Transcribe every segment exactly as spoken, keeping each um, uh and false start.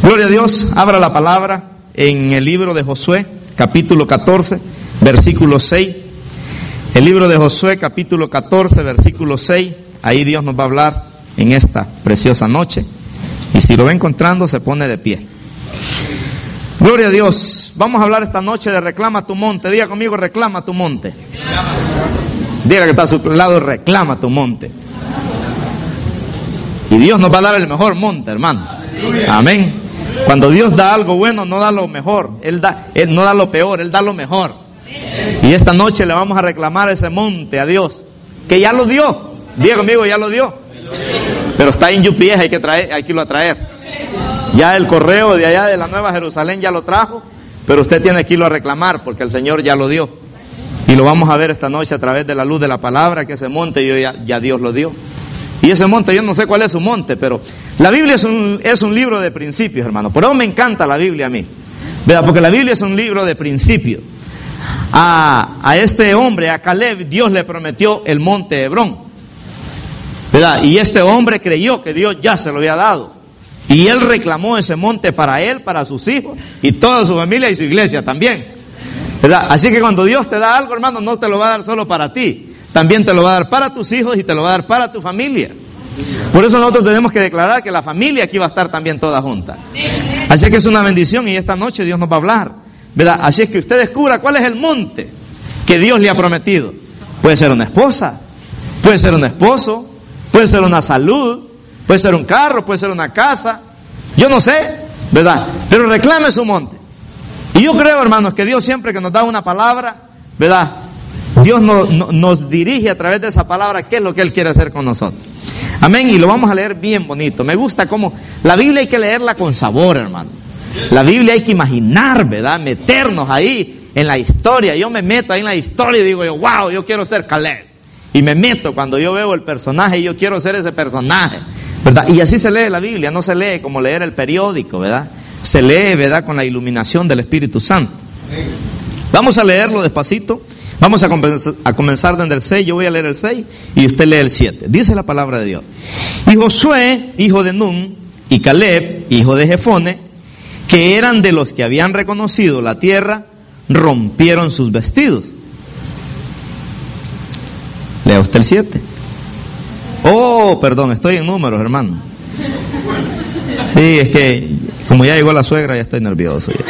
Gloria a Dios. Abra la palabra en el libro de Josué, capítulo catorce, versículo seis. El libro de Josué, capítulo catorce, versículo seis. Ahí Dios nos va a hablar en esta preciosa noche. Y si lo va encontrando, se pone de pie. Gloria a Dios. Vamos a hablar esta noche de reclama tu monte. Diga conmigo, reclama tu monte. Diga que está a su lado, reclama tu monte. Y Dios nos va a dar el mejor monte, hermano. Amén. Cuando Dios da algo bueno, no da lo mejor. Él da, Él no da lo peor, Él da lo mejor. Y esta noche le vamos a reclamar ese monte a Dios, que ya lo dio. Diga conmigo, ya lo dio. Pero está en U P S, hay que traer, hay que irlo a traer. Ya el correo de allá de la Nueva Jerusalén ya lo trajo, pero usted tiene que irlo a reclamar porque el Señor ya lo dio. Y lo vamos a ver esta noche a través de la luz de la palabra, que ese monte yo ya, ya Dios lo dio. Y ese monte, yo no sé cuál es su monte, pero la Biblia es un, es un libro de principios, hermano. Por eso me encanta la Biblia a mí, ¿verdad? Porque la Biblia es un libro de principios. A, a este hombre, a Caleb, Dios le prometió el monte Hebrón, ¿verdad? Y este hombre creyó que Dios ya se lo había dado. Y él reclamó ese monte para él, para sus hijos y toda su familia y su iglesia también, ¿verdad? Así que cuando Dios te da algo, hermano, no te lo va a dar solo para ti. También te lo va a dar para tus hijos y te lo va a dar para tu familia. Por eso nosotros tenemos que declarar que la familia aquí va a estar también toda junta. Así que es una bendición y esta noche Dios nos va a hablar, ¿verdad? Así es que usted descubra cuál es el monte que Dios le ha prometido. Puede ser una esposa, puede ser un esposo, puede ser una salud, puede ser un carro, puede ser una casa. Yo no sé, ¿verdad? Pero reclame su monte. Y yo creo, hermanos, que Dios siempre que nos da una palabra, ¿verdad? Dios nos, nos dirige a través de esa palabra qué es lo que Él quiere hacer con nosotros. Amén. Y lo vamos a leer bien bonito. Me gusta cómo la Biblia hay que leerla con sabor, hermano. La Biblia hay que imaginar, ¿verdad? Meternos ahí en la historia. Yo me meto ahí en la historia y digo yo, wow, yo quiero ser Caleb. Y me meto cuando yo veo el personaje y yo quiero ser ese personaje, ¿verdad? Y así se lee la Biblia. No se lee como leer el periódico, ¿verdad? Se lee, ¿verdad? Con la iluminación del Espíritu Santo. Vamos a leerlo despacito. Vamos a comenzar, a comenzar desde el seis, yo voy a leer el seis y usted lee el siete. Dice la palabra de Dios. Y Josué, hijo de Nun, y Caleb, hijo de Jefone, que eran de los que habían reconocido la tierra, rompieron sus vestidos. Lea usted el siete. Oh, perdón, estoy en números, hermano. Sí, es que como ya llegó la suegra, ya estoy nervioso. Ya.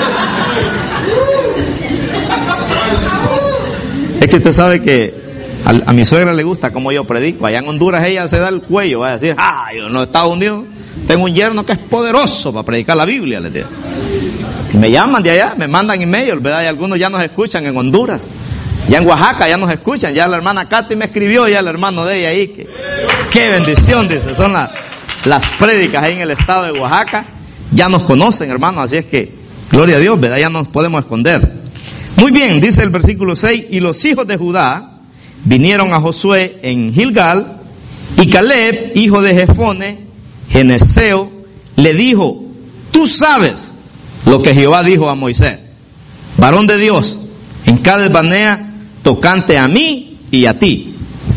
Es que usted sabe que a, a mi suegra le gusta como yo predico. Allá en Honduras ella se da el cuello, va a decir, ah, yo en los Estados Unidos tengo un yerno que es poderoso para predicar la Biblia, les digo. Y me llaman de allá, me mandan email, ¿verdad? Y algunos ya nos escuchan en Honduras. Ya en Oaxaca ya nos escuchan. Ya la hermana Katy me escribió, ya el hermano de ella ahí. Que, qué bendición, dice. Son la, las prédicas ahí en el estado de Oaxaca. Ya nos conocen, hermano. Así es que, gloria a Dios, ¿verdad? Ya no nos podemos esconder. Muy bien, dice el versículo seis, y los hijos de Judá vinieron a Josué en Gilgal, y Caleb, hijo de Jefone, Geneseo, le dijo, tú sabes lo que Jehová dijo a Moisés, varón de Dios, en Cades Barnea, tocante a mí y a ti.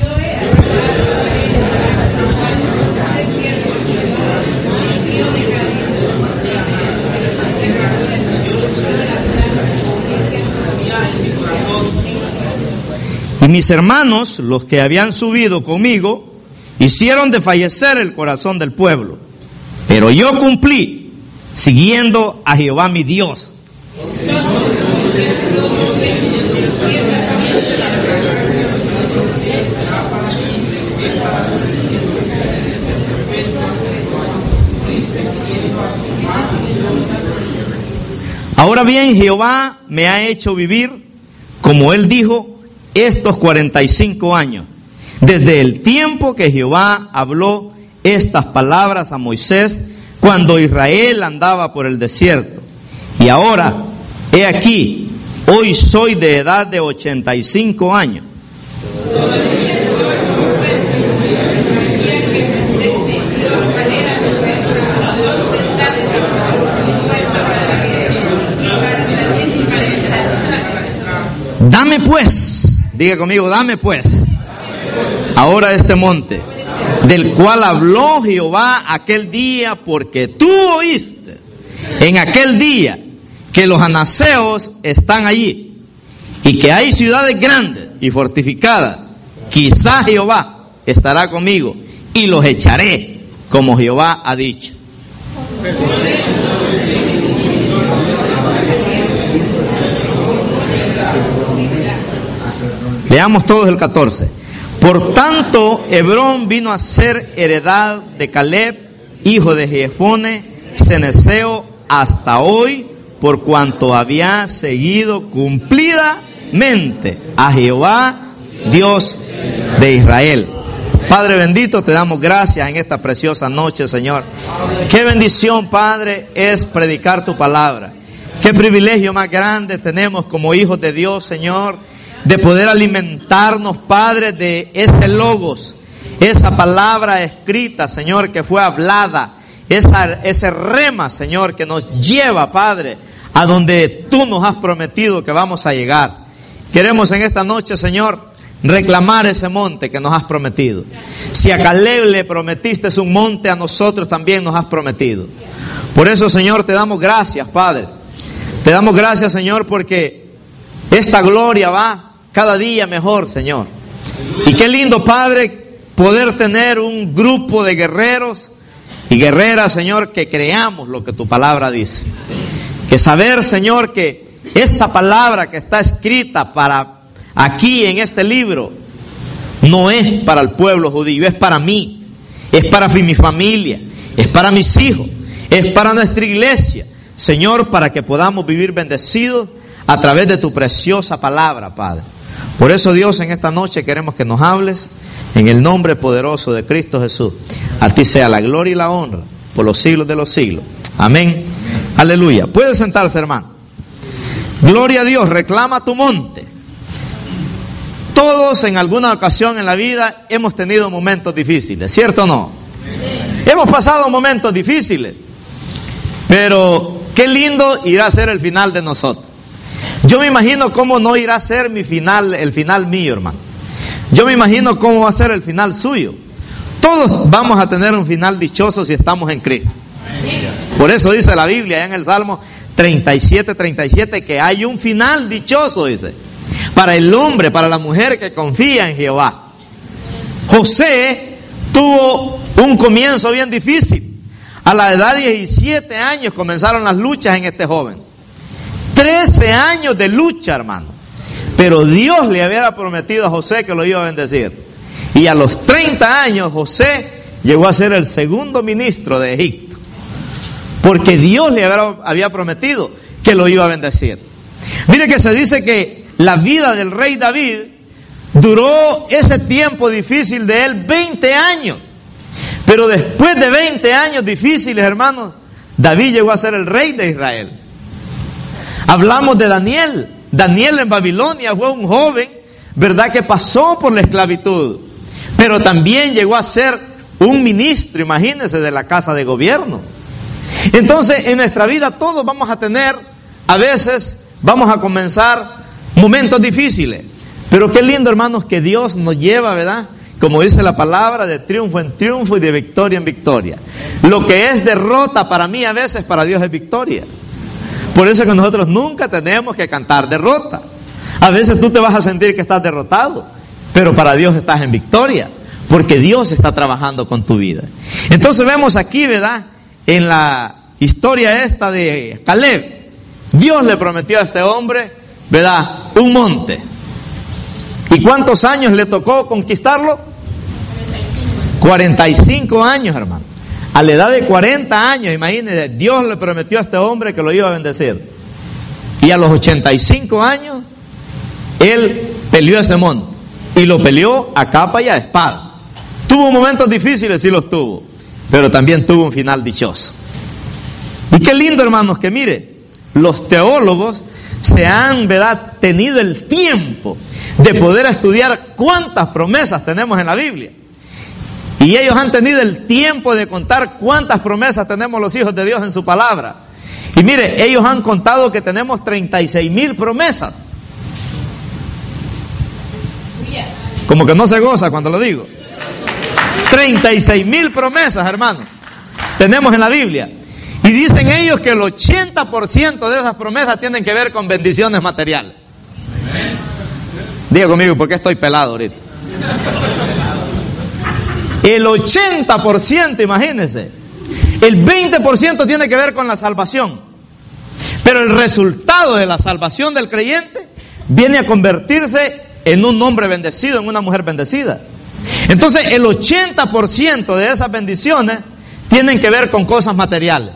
Y mis hermanos, los que habían subido conmigo, hicieron desfallecer el corazón del pueblo. Pero yo cumplí, siguiendo a Jehová mi Dios. Ahora bien, Jehová me ha hecho vivir, como Él dijo, estos cuarenta y cinco años, desde el tiempo que Jehová habló estas palabras a Moisés, cuando Israel andaba por el desierto. Y ahora, he aquí, hoy soy de edad de ochenta y cinco años. Dame pues, diga conmigo, dame pues, ahora este monte, del cual habló Jehová aquel día, porque tú oíste en aquel día que los anaseos están allí y que hay ciudades grandes y fortificadas, quizás Jehová estará conmigo y los echaré, como Jehová ha dicho. Leamos todos el catorce. Por tanto, Hebrón vino a ser heredad de Caleb, hijo de Jefone, cenezeo, hasta hoy, por cuanto había seguido cumplidamente a Jehová, Dios de Israel. Padre bendito, te damos gracias en esta preciosa noche, Señor. Qué bendición, Padre, es predicar tu palabra. Qué privilegio más grande tenemos como hijos de Dios, Señor, de poder alimentarnos, Padre, de ese logos, esa palabra escrita, Señor, que fue hablada, esa, ese rema, Señor, que nos lleva, Padre, a donde tú nos has prometido que vamos a llegar. Queremos en esta noche, Señor, reclamar ese monte que nos has prometido. Si a Caleb le prometiste un monte, a nosotros también nos has prometido. Por eso, Señor, te damos gracias, Padre. Te damos gracias, Señor, porque esta gloria va cada día mejor, Señor. Y qué lindo, Padre, poder tener un grupo de guerreros y guerreras, Señor, que creamos lo que tu palabra dice. Que saber, Señor, que esa palabra que está escrita para aquí en este libro no es para el pueblo judío, es para mí, es para mi familia, es para mis hijos, es para nuestra iglesia, Señor, para que podamos vivir bendecidos a través de tu preciosa palabra, Padre. Por eso, Dios, en esta noche queremos que nos hables en el nombre poderoso de Cristo Jesús. A ti sea la gloria y la honra por los siglos de los siglos. Amén. Amén. Aleluya. Puede sentarse, hermano. Gloria a Dios. Reclama tu monte. Todos en alguna ocasión en la vida hemos tenido momentos difíciles, ¿cierto o no? Sí. Hemos pasado momentos difíciles, pero qué lindo irá a ser el final de nosotros. Yo me imagino cómo no irá a ser mi final, el final mío, hermano. Yo me imagino cómo va a ser el final suyo. Todos vamos a tener un final dichoso si estamos en Cristo. Por eso dice la Biblia en el Salmo treinta y siete, treinta y siete que hay un final dichoso, dice, para el hombre, para la mujer que confía en Jehová. José tuvo un comienzo bien difícil. A la edad de diecisiete años comenzaron las luchas en este joven. trece años de lucha, hermano. Pero Dios le había prometido a José que lo iba a bendecir. Y a los treinta años José llegó a ser el segundo ministro de Egipto. Porque Dios le había prometido que lo iba a bendecir. Mire que se dice que la vida del rey David duró ese tiempo difícil de él veinte años. Pero después de veinte años difíciles, hermanos, David llegó a ser el rey de Israel. Hablamos de Daniel. Daniel en Babilonia fue un joven, ¿verdad?, que pasó por la esclavitud, pero también llegó a ser un ministro, imagínense, de la casa de gobierno. Entonces, en nuestra vida todos vamos a tener, a veces vamos a comenzar momentos difíciles, pero qué lindo, hermanos, que Dios nos lleva, ¿verdad?, como dice la palabra, de triunfo en triunfo y de victoria en victoria. Lo que es derrota para mí, a veces para Dios es victoria. Por eso es que nosotros nunca tenemos que cantar derrota. A veces tú te vas a sentir que estás derrotado, pero para Dios estás en victoria, porque Dios está trabajando con tu vida. Entonces vemos aquí, ¿verdad?, en la historia esta de Caleb, Dios le prometió a este hombre, ¿verdad?, un monte. ¿Y cuántos años le tocó conquistarlo? cuarenta y cinco años, hermano. A la edad de cuarenta años, imagínense, Dios le prometió a este hombre que lo iba a bendecir. Y a los ochenta y cinco años, él peleó ese monte. Y lo peleó a capa y a espada. Tuvo momentos difíciles, sí los tuvo. Pero también tuvo un final dichoso. Y qué lindo, hermanos, que mire, los teólogos se han, ¿verdad?, tenido el tiempo de poder estudiar cuántas promesas tenemos en la Biblia. Y ellos han tenido el tiempo de contar cuántas promesas tenemos los hijos de Dios en su palabra. Y mire, ellos han contado que tenemos treinta y seis mil promesas. Como que no se goza cuando lo digo. treinta y seis mil promesas, hermano, tenemos en la Biblia. Y dicen ellos que el ochenta por ciento de esas promesas tienen que ver con bendiciones materiales. Diga conmigo, ¿por qué estoy pelado ahorita? El ochenta por ciento, imagínense. El veinte por ciento tiene que ver con la salvación. Pero el resultado de la salvación del creyente viene a convertirse en un hombre bendecido, en una mujer bendecida. Entonces el ochenta por ciento de esas bendiciones tienen que ver con cosas materiales.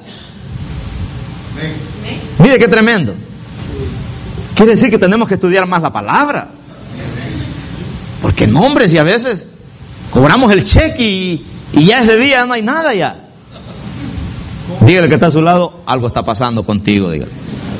Mire qué tremendo. Quiere decir que tenemos que estudiar más la palabra. Porque no, hombre, si a veces cobramos el cheque y, y ya ese día no hay nada ya. Dígale que está a su lado, algo está pasando contigo, dígale.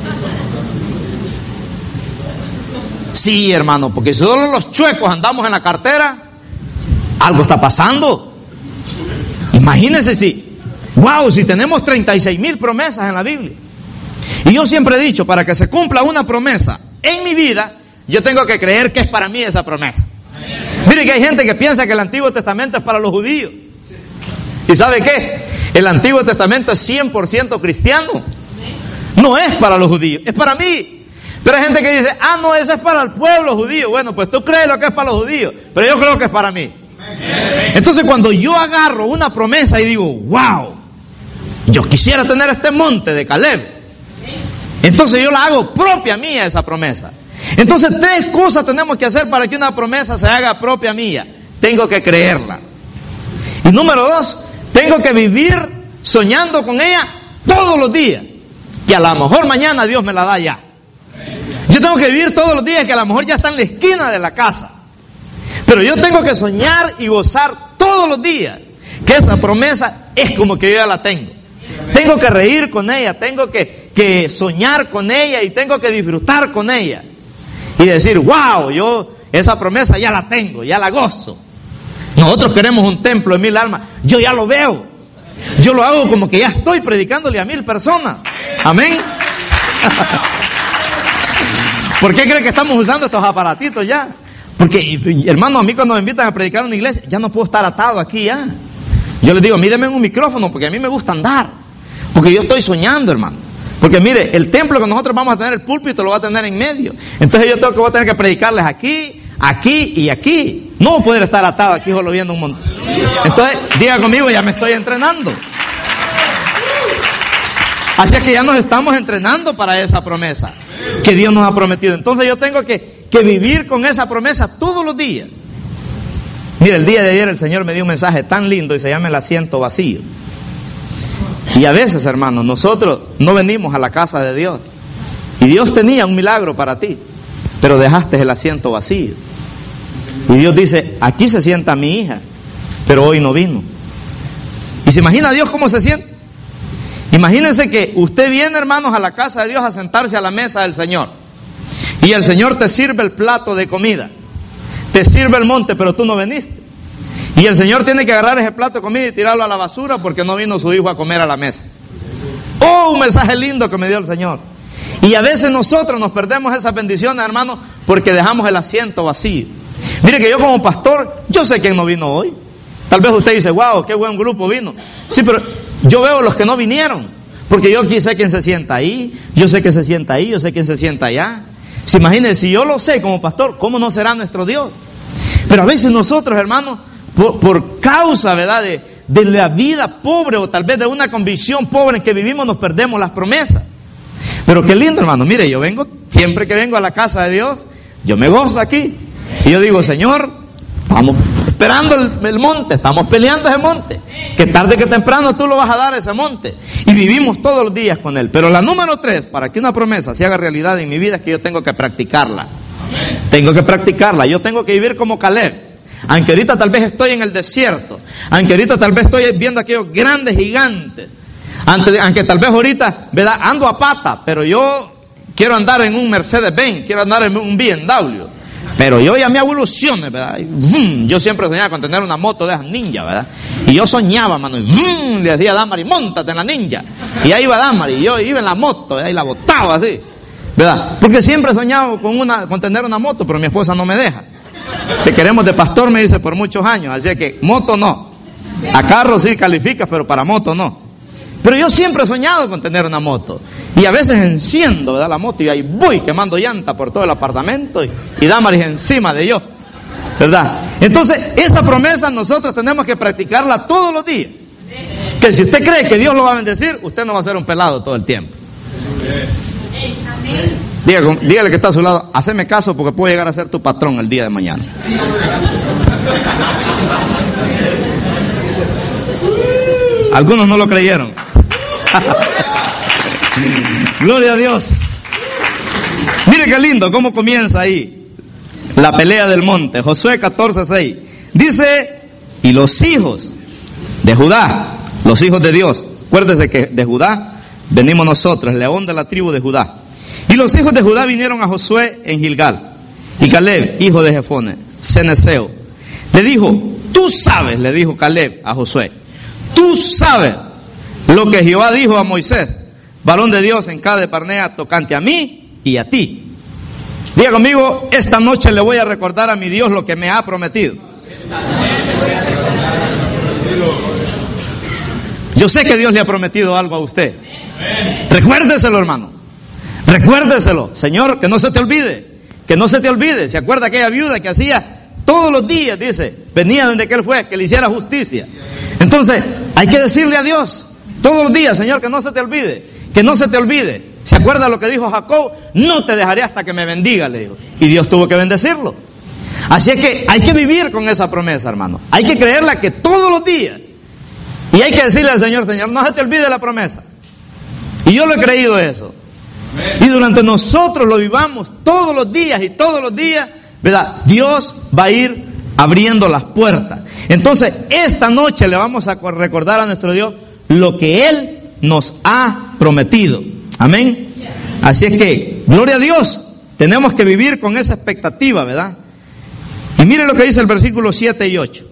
Sí, hermano, porque si solo los chuecos andamos en la cartera, algo está pasando. Imagínense si, wow, si tenemos treinta y seis mil promesas en la Biblia. Y yo siempre he dicho, para que se cumpla una promesa en mi vida, yo tengo que creer que es para mí esa promesa. Mire que hay gente que piensa que el Antiguo Testamento es para los judíos. ¿Y sabe qué? El Antiguo Testamento es cien por ciento cristiano. No es para los judíos, es para mí. Pero hay gente que dice, ah, no, ese es para el pueblo judío. Bueno, pues tú crees lo que es para los judíos, pero yo creo que es para mí. Entonces cuando yo agarro una promesa y digo, wow, yo quisiera tener este monte de Caleb, entonces yo la hago propia mía esa promesa. Entonces tres cosas tenemos que hacer para que una promesa se haga propia mía. Tengo que creerla. Y número dos, tengo que vivir soñando con ella todos los días. Que a lo mejor mañana Dios me la da ya. Yo tengo que vivir todos los días que a lo mejor ya está en la esquina de la casa. Pero yo tengo que soñar y gozar todos los días que esa promesa es como que yo ya la tengo. Tengo que reír con ella, tengo que, que soñar con ella y tengo que disfrutar con ella. Y decir, wow, yo esa promesa ya la tengo, ya la gozo. Nosotros queremos un templo de mil almas. Yo ya lo veo. Yo lo hago como que ya estoy predicándole a mil personas. Amén. ¿Por qué cree que estamos usando estos aparatitos ya? Porque, hermano, a mí cuando me invitan a predicar en una iglesia, ya no puedo estar atado aquí ya. Yo les digo, mídeme en un micrófono porque a mí me gusta andar. Porque yo estoy soñando, hermano. Porque mire, el templo que nosotros vamos a tener, el púlpito lo va a tener en medio. Entonces yo tengo que voy a tener que predicarles aquí, aquí y aquí. No voy a poder estar atado aquí solo viendo un montón. Entonces, diga conmigo, ya me estoy entrenando. Así es que ya nos estamos entrenando para esa promesa que Dios nos ha prometido. Entonces yo tengo que, que vivir con esa promesa todos los días. Mire, el día de ayer el Señor me dio un mensaje tan lindo y se llama el asiento vacío. Y a veces, hermanos, nosotros no venimos a la casa de Dios. Y Dios tenía un milagro para ti, pero dejaste el asiento vacío. Y Dios dice, aquí se sienta mi hija, pero hoy no vino. ¿Y se imagina Dios cómo se siente? Imagínense que usted viene, hermanos, a la casa de Dios a sentarse a la mesa del Señor. Y el Señor te sirve el plato de comida. Te sirve el monte, pero tú no viniste. Y el Señor tiene que agarrar ese plato de comida y tirarlo a la basura porque no vino su hijo a comer a la mesa. Oh, un mensaje lindo que me dio el Señor. Y a veces nosotros nos perdemos esas bendiciones, hermanos, porque dejamos el asiento vacío. Mire que yo como pastor, yo sé quién no vino hoy. Tal vez usted dice, wow, qué buen grupo vino. Sí, pero yo veo los que no vinieron. Porque yo aquí sé quién se sienta ahí, yo sé que se sienta ahí, yo sé quién se sienta allá. Se imaginen, si yo lo sé como pastor, ¿cómo no será nuestro Dios? Pero a veces nosotros, hermanos, por, por causa, ¿verdad?, de, de la vida pobre o tal vez de una convicción pobre en que vivimos, nos perdemos las promesas. Pero qué lindo, hermano. Mire, yo vengo, siempre que vengo a la casa de Dios, yo me gozo aquí. Y yo digo, Señor, estamos esperando el, el monte, estamos peleando ese monte. Que tarde que temprano tú lo vas a dar ese monte. Y vivimos todos los días con él. Pero la número tres, para que una promesa se haga realidad en mi vida, es que yo tengo que practicarla. Tengo que practicarla. Yo tengo que vivir como Caleb. Aunque ahorita tal vez estoy en el desierto, aunque ahorita tal vez estoy viendo aquellos grandes gigantes, aunque, aunque tal vez ahorita, ¿verdad?, ando a pata, pero yo quiero andar en un Mercedes-Benz, quiero andar en un B M W, pero yo ya me evolucioné, ¿verdad? Y, ¡vum! Yo siempre soñaba con tener una moto de esas ninja, ¿verdad? Y yo soñaba, mano, y ¡vum! Le decía a Damari, móntate en la ninja, y ahí iba Damari, y yo iba en la moto, ¿verdad?, y la botaba así, ¿verdad? Porque siempre he soñado con, una, con tener una moto, pero mi esposa no me deja. Te queremos de pastor, me dice, por muchos años. Así que moto no. A carro sí calificas, pero para moto no. Pero yo siempre he soñado con tener una moto. Y a veces enciendo, ¿verdad?, la moto y ahí voy quemando llanta por todo el apartamento y, y Damaris encima de yo, ¿verdad? Entonces, esa promesa nosotros tenemos que practicarla todos los días. Que si usted cree que Dios lo va a bendecir, usted no va a ser un pelado todo el tiempo. Dígale, dígale que está a su lado, haceme caso porque puedo llegar a ser tu patrón el día de mañana. Algunos no lo creyeron. Gloria a Dios. Mire qué lindo cómo comienza ahí la pelea del monte. Josué catorce seis dice: y los hijos de Judá, los hijos de Dios, acuérdese que de Judá venimos nosotros, el león de la tribu de Judá. Y los hijos de Judá vinieron a Josué en Gilgal. Y Caleb, hijo de Jefone, ceneseo, le dijo: tú sabes, le dijo Caleb a Josué, tú sabes lo que Jehová dijo a Moisés, varón de Dios, en Cades Barnea, tocante a mí y a ti. Diga conmigo: esta noche le voy a recordar a mi Dios lo que me ha prometido. Yo sé que Dios le ha prometido algo a usted. Recuérdeselo, hermano. Recuérdeselo, Señor, que no se te olvide. Que no se te olvide. ¿Se acuerda aquella viuda que hacía todos los días, dice, venía donde aquel juez que le hiciera justicia? Entonces, hay que decirle a Dios todos los días: Señor, que no se te olvide, que no se te olvide. ¿Se acuerda lo que dijo Jacob? No te dejaré hasta que me bendiga, le dijo. Y Dios tuvo que bendecirlo. Así es que hay que vivir con esa promesa, hermano. Hay que creerla que todos los días. Y hay que decirle al Señor: Señor, no se te olvide la promesa. Y yo lo he creído eso. Y durante nosotros lo vivamos todos los días y todos los días, ¿verdad? Dios va a ir abriendo las puertas. Entonces, esta noche le vamos a recordar a nuestro Dios lo que Él nos ha prometido. Amén. Así es que, gloria a Dios, tenemos que vivir con esa expectativa, ¿verdad? Y mire lo que dice el versículo siete y ocho.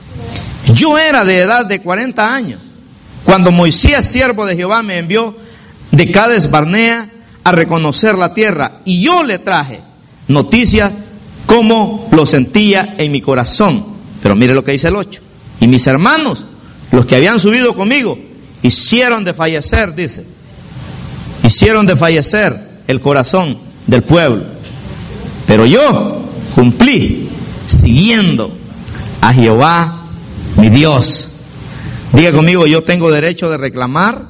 Yo era de edad de cuarenta años cuando Moisés, siervo de Jehová, me envió de Cades Barnea a reconocer la tierra, y yo le traje noticias como lo sentía en mi corazón. Pero mire lo que dice el ocho. Y mis hermanos, los que habían subido conmigo, hicieron de fallecer, dice, hicieron de fallecer el corazón del pueblo. Pero yo cumplí siguiendo a Jehová mi Dios. Diga conmigo: yo tengo derecho de reclamar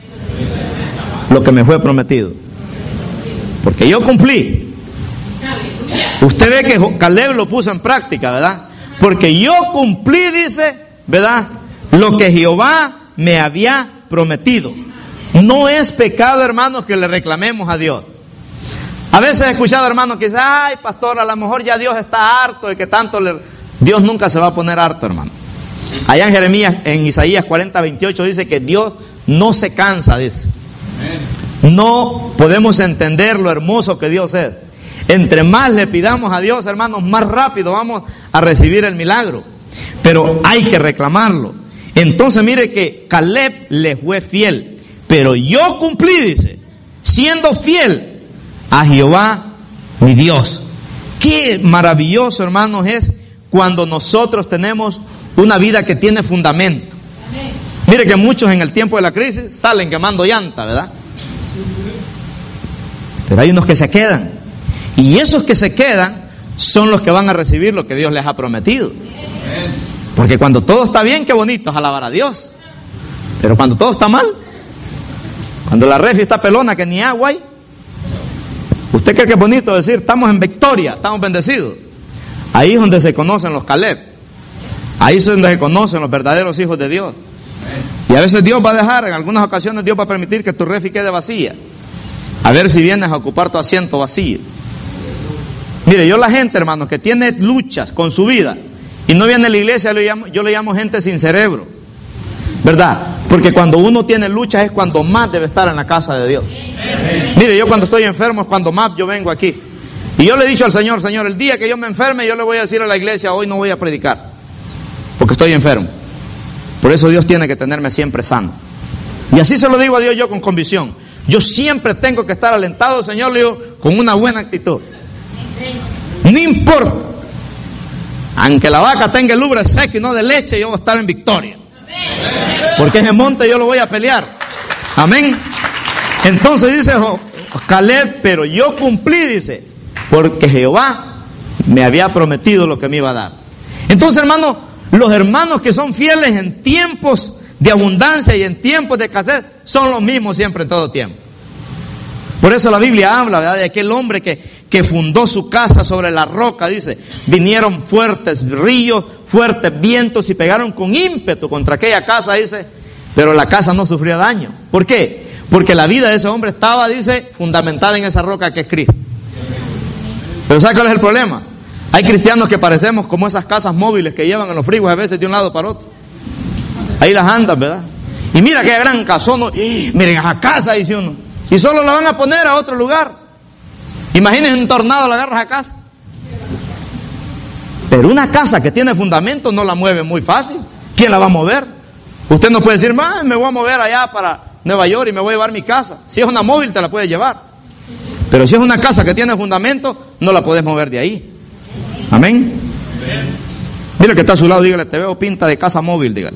lo que me fue prometido, porque yo cumplí. Usted ve que Caleb lo puso en práctica, ¿verdad? Porque yo cumplí, dice, ¿verdad?, lo que Jehová me había prometido. No es pecado, hermanos, que le reclamemos a Dios. A veces he escuchado hermanos que dicen: ay, pastor, a lo mejor ya Dios está harto de que tanto le... Dios nunca se va a poner harto, hermano. Allá en Jeremías, en Isaías cuarenta veintiocho dice que Dios no se cansa, dice. No podemos entender lo hermoso que Dios es. Entre más le pidamos a Dios, hermanos, más rápido vamos a recibir el milagro. Pero hay que reclamarlo. Entonces mire que Caleb le fue fiel, pero yo cumplí, dice, siendo fiel a Jehová mi Dios. Qué maravilloso, hermanos, es cuando nosotros tenemos una vida que tiene fundamento. Mire que muchos en el tiempo de la crisis salen quemando llanta, ¿verdad? Pero hay unos que se quedan, y esos que se quedan son los que van a recibir lo que Dios les ha prometido. Porque cuando todo está bien, qué bonito es alabar a Dios. Pero cuando todo está mal, cuando la refri está pelona que ni agua hay, ¿usted cree que es bonito decir estamos en victoria, estamos bendecidos? Ahí es donde se conocen los Caleb. Ahí es donde se conocen los verdaderos hijos de Dios. Y a veces Dios va a dejar, en algunas ocasiones Dios va a permitir que tu refri quede vacía, a ver si vienes a ocupar tu asiento vacío. Mire, yo la gente, hermanos, que tiene luchas con su vida y no viene a la iglesia, yo le llamo, yo le llamo gente sin cerebro, ¿verdad? Porque cuando uno tiene luchas es cuando más debe estar en la casa de Dios. Mire, yo cuando estoy enfermo es cuando más yo vengo aquí. Y yo le he dicho al Señor: Señor, el día que yo me enferme, yo le voy a decir a la iglesia: hoy no voy a predicar, porque estoy enfermo. Por eso Dios tiene que tenerme siempre sano. Y así se lo digo a Dios yo con convicción. Yo siempre tengo que estar alentado, Señor, le digo, con una buena actitud. No importa, aunque la vaca tenga el ubre seco y no de leche, yo voy a estar en victoria. Porque ese monte yo lo voy a pelear. Amén. Entonces dice Caleb, pero yo cumplí, dice, porque Jehová me había prometido lo que me iba a dar. Entonces, hermanos, los hermanos que son fieles en tiempos de abundancia y en tiempos de escasez son los mismos siempre en todo tiempo. Por eso la Biblia habla, ¿verdad?, de aquel hombre que, que fundó su casa sobre la roca. Dice, vinieron fuertes ríos, fuertes vientos y pegaron con ímpetu contra aquella casa, dice, pero la casa no sufrió daño. ¿Por qué? Porque la vida de ese hombre estaba, dice, fundamentada en esa roca que es Cristo. Pero ¿sabe cuál es el problema? Hay cristianos que parecemos como esas casas móviles que llevan en los frigos a veces de un lado para otro. Ahí las andan, ¿verdad? Y mira qué gran casón. Miren esa casa, dice uno. Y solo la van a poner a otro lugar. Imagínense un tornado, la agarras a casa. Pero una casa que tiene fundamento no la mueve muy fácil. ¿Quién la va a mover? Usted no puede decir, me voy a mover allá para Nueva York y me voy a llevar mi casa. Si es una móvil te la puedes llevar. Pero si es una casa que tiene fundamento, no la puedes mover de ahí. Amén. Mira que está a su lado, dígale, te veo pinta de casa móvil, dígale.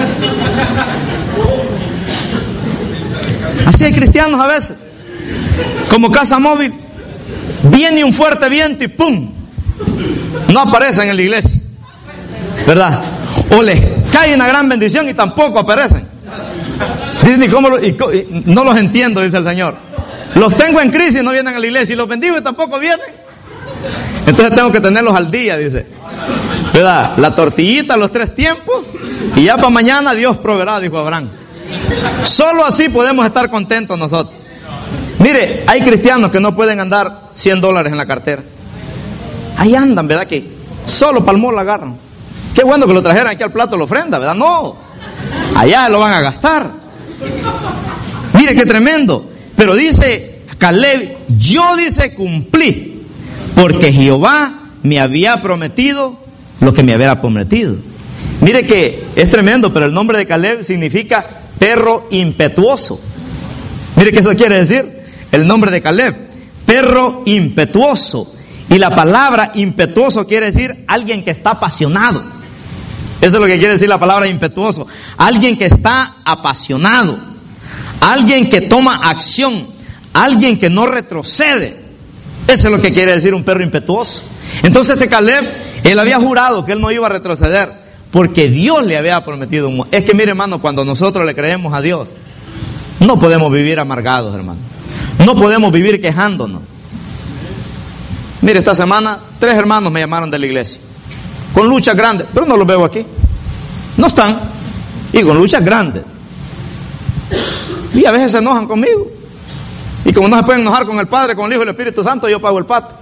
Así hay cristianos a veces, como casa móvil. Viene un fuerte viento y ¡pum! No aparecen en la iglesia, ¿verdad? O les cae una gran bendición y tampoco aparecen. Dicen, ¿y cómo lo, y, y, no los entiendo, dice el Señor. Los tengo en crisis y no vienen a la iglesia, y los bendigo y tampoco vienen. Entonces tengo que tenerlos al día, dice, ¿verdad? La tortillita, los tres tiempos, y ya para mañana Dios proveerá, dijo Abraham. Solo así podemos estar contentos nosotros. Mire, hay cristianos que no pueden andar cien dólares en la cartera. Ahí andan, ¿verdad? Que solo palmó la agarran. Qué bueno que lo trajeran aquí al plato de la ofrenda, ¿verdad? No, allá lo van a gastar. Mire qué tremendo. Pero dice Caleb, yo, dice, cumplí, porque Jehová me había prometido lo que me había prometido. Mire que es tremendo, pero el nombre de Caleb significa perro impetuoso. Mire qué eso quiere decir, el nombre de Caleb, perro impetuoso. Y la palabra impetuoso quiere decir alguien que está apasionado. Eso es lo que quiere decir la palabra impetuoso. Alguien que está apasionado, alguien que toma acción, alguien que no retrocede. Eso es lo que quiere decir un perro impetuoso. Entonces este Caleb, él había jurado que él no iba a retroceder, porque Dios le había prometido un... Es que mire, hermano, cuando nosotros le creemos a Dios, no podemos vivir amargados, hermano. No podemos vivir quejándonos. Mire, esta semana tres hermanos me llamaron de la iglesia, con luchas grandes, pero no los veo aquí. No están. Y con luchas grandes. Y a veces se enojan conmigo. Y como no se pueden enojar con el Padre, con el Hijo y el Espíritu Santo, yo pago el pato.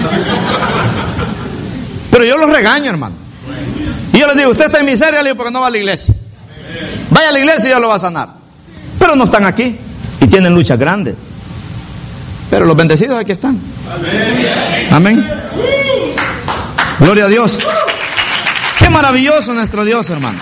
Pero yo los regaño, hermano. Y yo les digo, usted está en miseria, le digo, porque no va a la iglesia. Vaya a la iglesia y Dios lo va a sanar. Pero no están aquí y tienen luchas grandes. Pero los bendecidos aquí están. Amén. Gloria a Dios. Qué maravilloso nuestro Dios, hermano.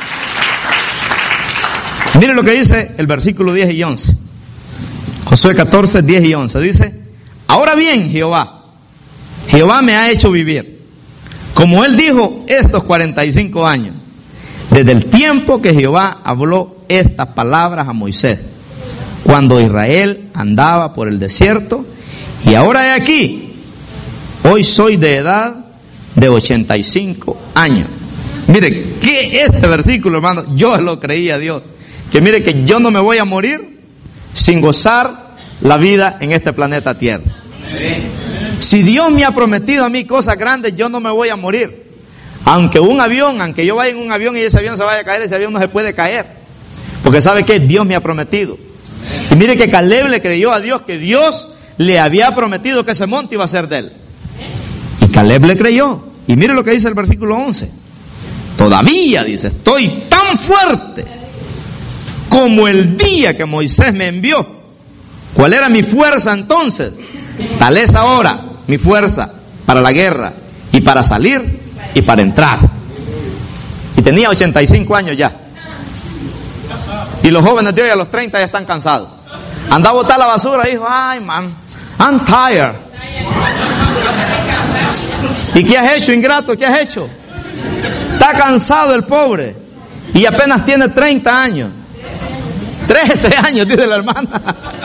Mire lo que dice el versículo diez y once. Josué catorce, diez y once. Dice, ahora bien, Jehová, Jehová me ha hecho vivir, como él dijo, estos cuarenta y cinco años, desde el tiempo que Jehová habló estas palabras a Moisés, cuando Israel andaba por el desierto, y ahora he aquí, hoy soy de edad de ochenta y cinco años. Mire, que este versículo, hermano, yo lo creía a Dios, que mire que yo no me voy a morir sin gozar la vida en este planeta Tierra. Si Dios me ha prometido a mí cosas grandes, yo no me voy a morir. Aunque un avión, aunque yo vaya en un avión y ese avión se vaya a caer, ese avión no se puede caer. Porque ¿sabe qué? Dios me ha prometido. Y mire que Caleb le creyó a Dios que Dios le había prometido que ese monte iba a ser de él. Y Caleb le creyó. Y mire lo que dice el versículo once. Todavía, dice, estoy tan fuerte como el día que Moisés me envió. ¿Cuál era mi fuerza entonces? Tal es ahora mi fuerza para la guerra y para salir y para entrar. Y tenía ochenta y cinco años ya. Y los jóvenes de hoy a los treinta ya están cansados. Anda a botar la basura y dijo, ay man, I'm tired. ¿Y qué has hecho, ingrato? ¿Qué has hecho? Está cansado el pobre y apenas tiene treinta años. trece años, dice la hermana.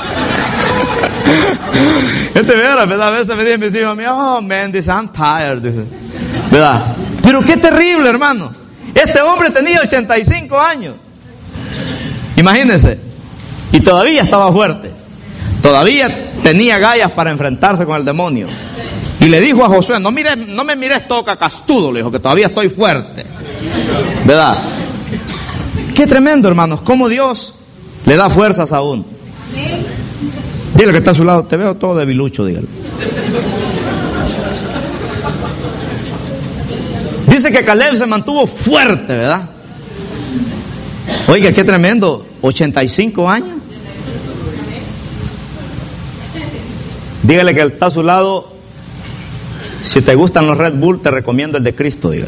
Este vera, ¿verdad? A veces me dicen mis hijos a mí, oh man, dice, I'm tired, dice, ¿verdad? Pero qué terrible, hermano. Este hombre tenía ochenta y cinco años. Imagínense. Y todavía estaba fuerte. Todavía tenía gallas para enfrentarse con el demonio. Y le dijo a Josué, no mires, no me mires todo cacastudo, le dijo, que todavía estoy fuerte. ¿Verdad? Qué tremendo, hermanos, cómo Dios le da fuerzas a uno. Dile que está a su lado, te veo todo debilucho, dígale. Dice que Caleb se mantuvo fuerte, ¿verdad? Oiga, qué tremendo, ochenta y cinco años. Dígale que está a su lado, si te gustan los Red Bull, te recomiendo el de Cristo, dígale.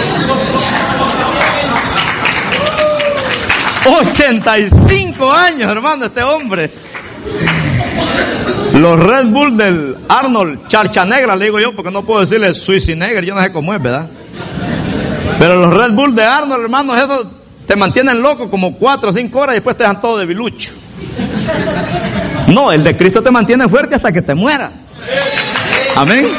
ochenta y cinco años, hermano, este hombre. Los Red Bull del Arnold Schwarzenegger, le digo yo, porque no puedo decirle Schwarzenegger, yo no sé cómo es, ¿verdad? Pero los Red Bull de Arnold, hermanos, esos te mantienen loco como cuatro o cinco horas y después te dejan todo debilucho. No, el de Cristo te mantiene fuerte hasta que te mueras. Amén.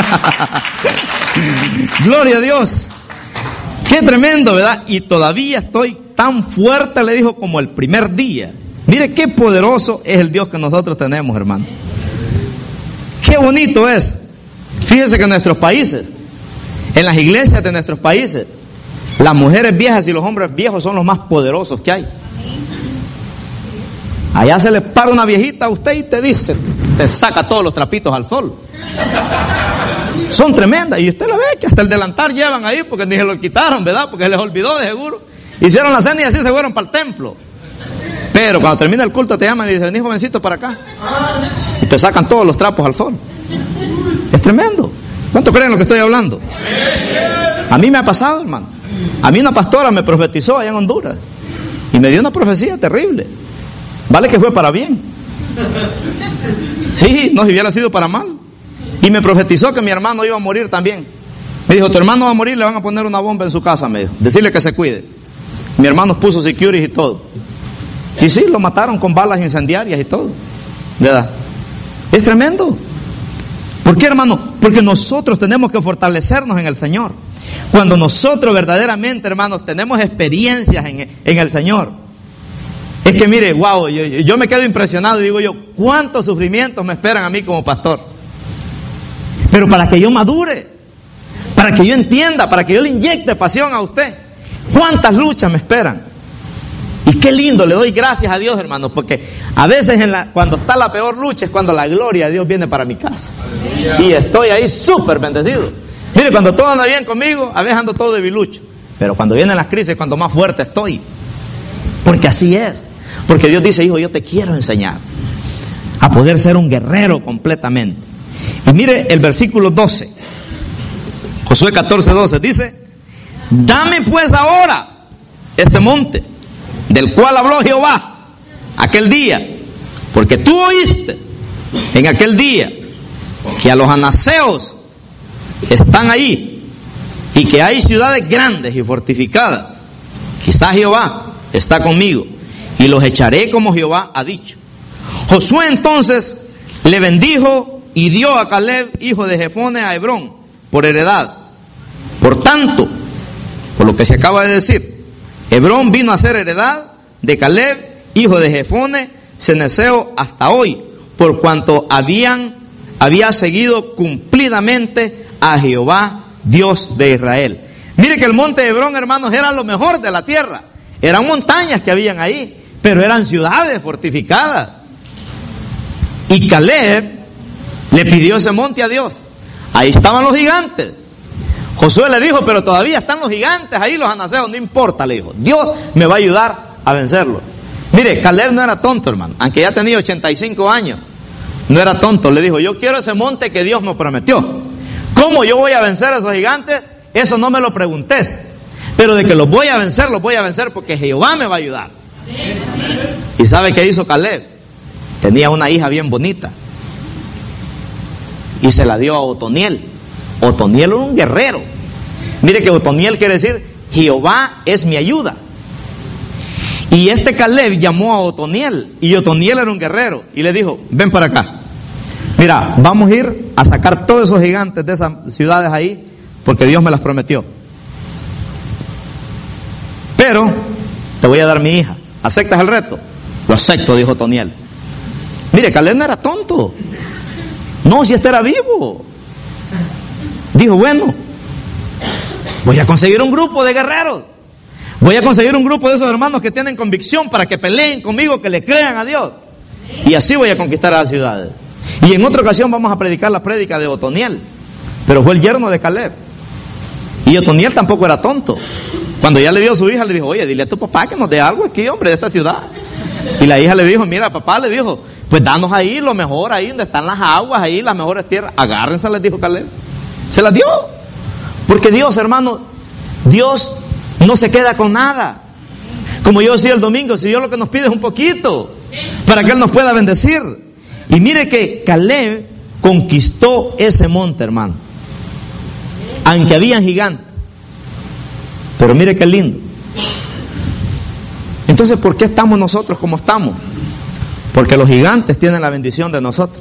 Gloria a Dios. Qué tremendo, ¿verdad? Y todavía estoy tan fuerte, le dijo, como el primer día. Mire qué poderoso es el Dios que nosotros tenemos, hermano. Qué bonito es. Fíjense que en nuestros países, en las iglesias de nuestros países, las mujeres viejas y los hombres viejos son los más poderosos que hay. Allá se le para una viejita a usted y te dice, te saca todos los trapitos al sol. Son tremendas. Y usted la ve que hasta el delantal llevan ahí porque ni se lo quitaron, ¿verdad? Porque se les olvidó de seguro. Hicieron la cena y así se fueron para el templo. Pero cuando termina el culto te llaman y dicen, vení jovencito para acá. Y te sacan todos los trapos al sol. Es tremendo. ¿Cuánto creen lo que estoy hablando? A mí me ha pasado, hermano. A mí una pastora me profetizó allá en Honduras. Y me dio una profecía terrible. Vale que fue para bien. Sí, no, si hubiera sido para mal. Y me profetizó que mi hermano iba a morir también. Me dijo, tu hermano va a morir, le van a poner una bomba en su casa, me dijo. Decirle que se cuide. Mi hermano puso security y todo. Y sí, lo mataron con balas incendiarias y todo. ¿Verdad? Es tremendo. ¿Por qué, hermano? Porque nosotros tenemos que fortalecernos en el Señor. Cuando nosotros verdaderamente, hermanos, tenemos experiencias en, en el Señor. Es que mire, wow, yo, yo me quedo impresionado y digo yo, ¿cuántos sufrimientos me esperan a mí como pastor? Pero para que yo madure, para que yo entienda, para que yo le inyecte pasión a usted, ¿cuántas luchas me esperan? Y qué lindo, le doy gracias a Dios, hermanos, porque a veces en la, cuando está la peor lucha es cuando la gloria de Dios viene para mi casa. Y estoy ahí súper bendecido. Mire, cuando todo anda bien conmigo, a veces ando todo debilucho. Pero cuando vienen las crisis es cuando más fuerte estoy. Porque así es. Porque Dios dice, hijo, yo te quiero enseñar a poder ser un guerrero completamente. Y mire el versículo doce. Josué catorce, doce dice, dame pues ahora este monte del cual habló Jehová aquel día, porque tú oíste en aquel día que a los anaseos están ahí y que hay ciudades grandes y fortificadas. Quizás Jehová está conmigo y los echaré como Jehová ha dicho. Josué entonces le bendijo y dio a Caleb, hijo de Jefone, a Hebrón por heredad. Por tanto, por lo que se acaba de decir, Hebrón vino a ser heredad de Caleb, hijo de Jefone, cenezeo, hasta hoy, por cuanto habían, había seguido cumplidamente a Jehová, Dios de Israel. Mire que el monte de Hebrón, hermanos, era lo mejor de la tierra. Eran montañas que habían ahí, pero eran ciudades fortificadas. Y Caleb le pidió ese monte a Dios. Ahí estaban los gigantes. Josué le dijo, pero todavía están los gigantes ahí, los anaseos, no importa, le dijo. Dios me va a ayudar a vencerlos. Mire, Caleb no era tonto, hermano, aunque ya tenía ochenta y cinco años. No era tonto, le dijo, yo quiero ese monte que Dios me prometió. ¿Cómo yo voy a vencer a esos gigantes? Eso no me lo preguntes. Pero de que los voy a vencer, los voy a vencer porque Jehová me va a ayudar. ¿Y sabe qué hizo Caleb? Tenía una hija bien bonita y se la dio a Otoniel. Otoniel era un guerrero. Mire que Otoniel quiere decir Jehová es mi ayuda. Y este Caleb llamó a Otoniel, y Otoniel era un guerrero, y le dijo, ven para acá. Mira, vamos a ir a sacar todos esos gigantes de esas ciudades ahí, porque Dios me las prometió. Pero te voy a dar mi hija. ¿Aceptas el reto? Lo acepto, dijo Otoniel. Mire, Caleb no era tonto. No, si este era vivo. Dijo, bueno, voy a conseguir un grupo de guerreros. Voy a conseguir un grupo de esos hermanos que tienen convicción para que peleen conmigo, que le crean a Dios. Y así voy a conquistar a las ciudades. Y en otra ocasión vamos a predicar la prédica de Otoniel. Pero fue el yerno de Caleb. Y Otoniel tampoco era tonto. Cuando ya le dio a su hija, le dijo, oye, dile a tu papá que nos dé algo aquí, hombre, de esta ciudad. Y la hija le dijo, mira, papá, le dijo, pues danos ahí lo mejor, ahí donde están las aguas, ahí las mejores tierras. Agárrense, les dijo Caleb. Se las dio. Porque Dios, hermano, Dios no se queda con nada. Como yo decía el domingo, si Dios lo que nos pide es un poquito, para que Él nos pueda bendecir. Y mire que Caleb conquistó ese monte, hermano. Aunque habían gigantes. Pero mire qué lindo. Entonces, ¿por qué estamos nosotros como estamos? Porque los gigantes tienen la bendición de nosotros.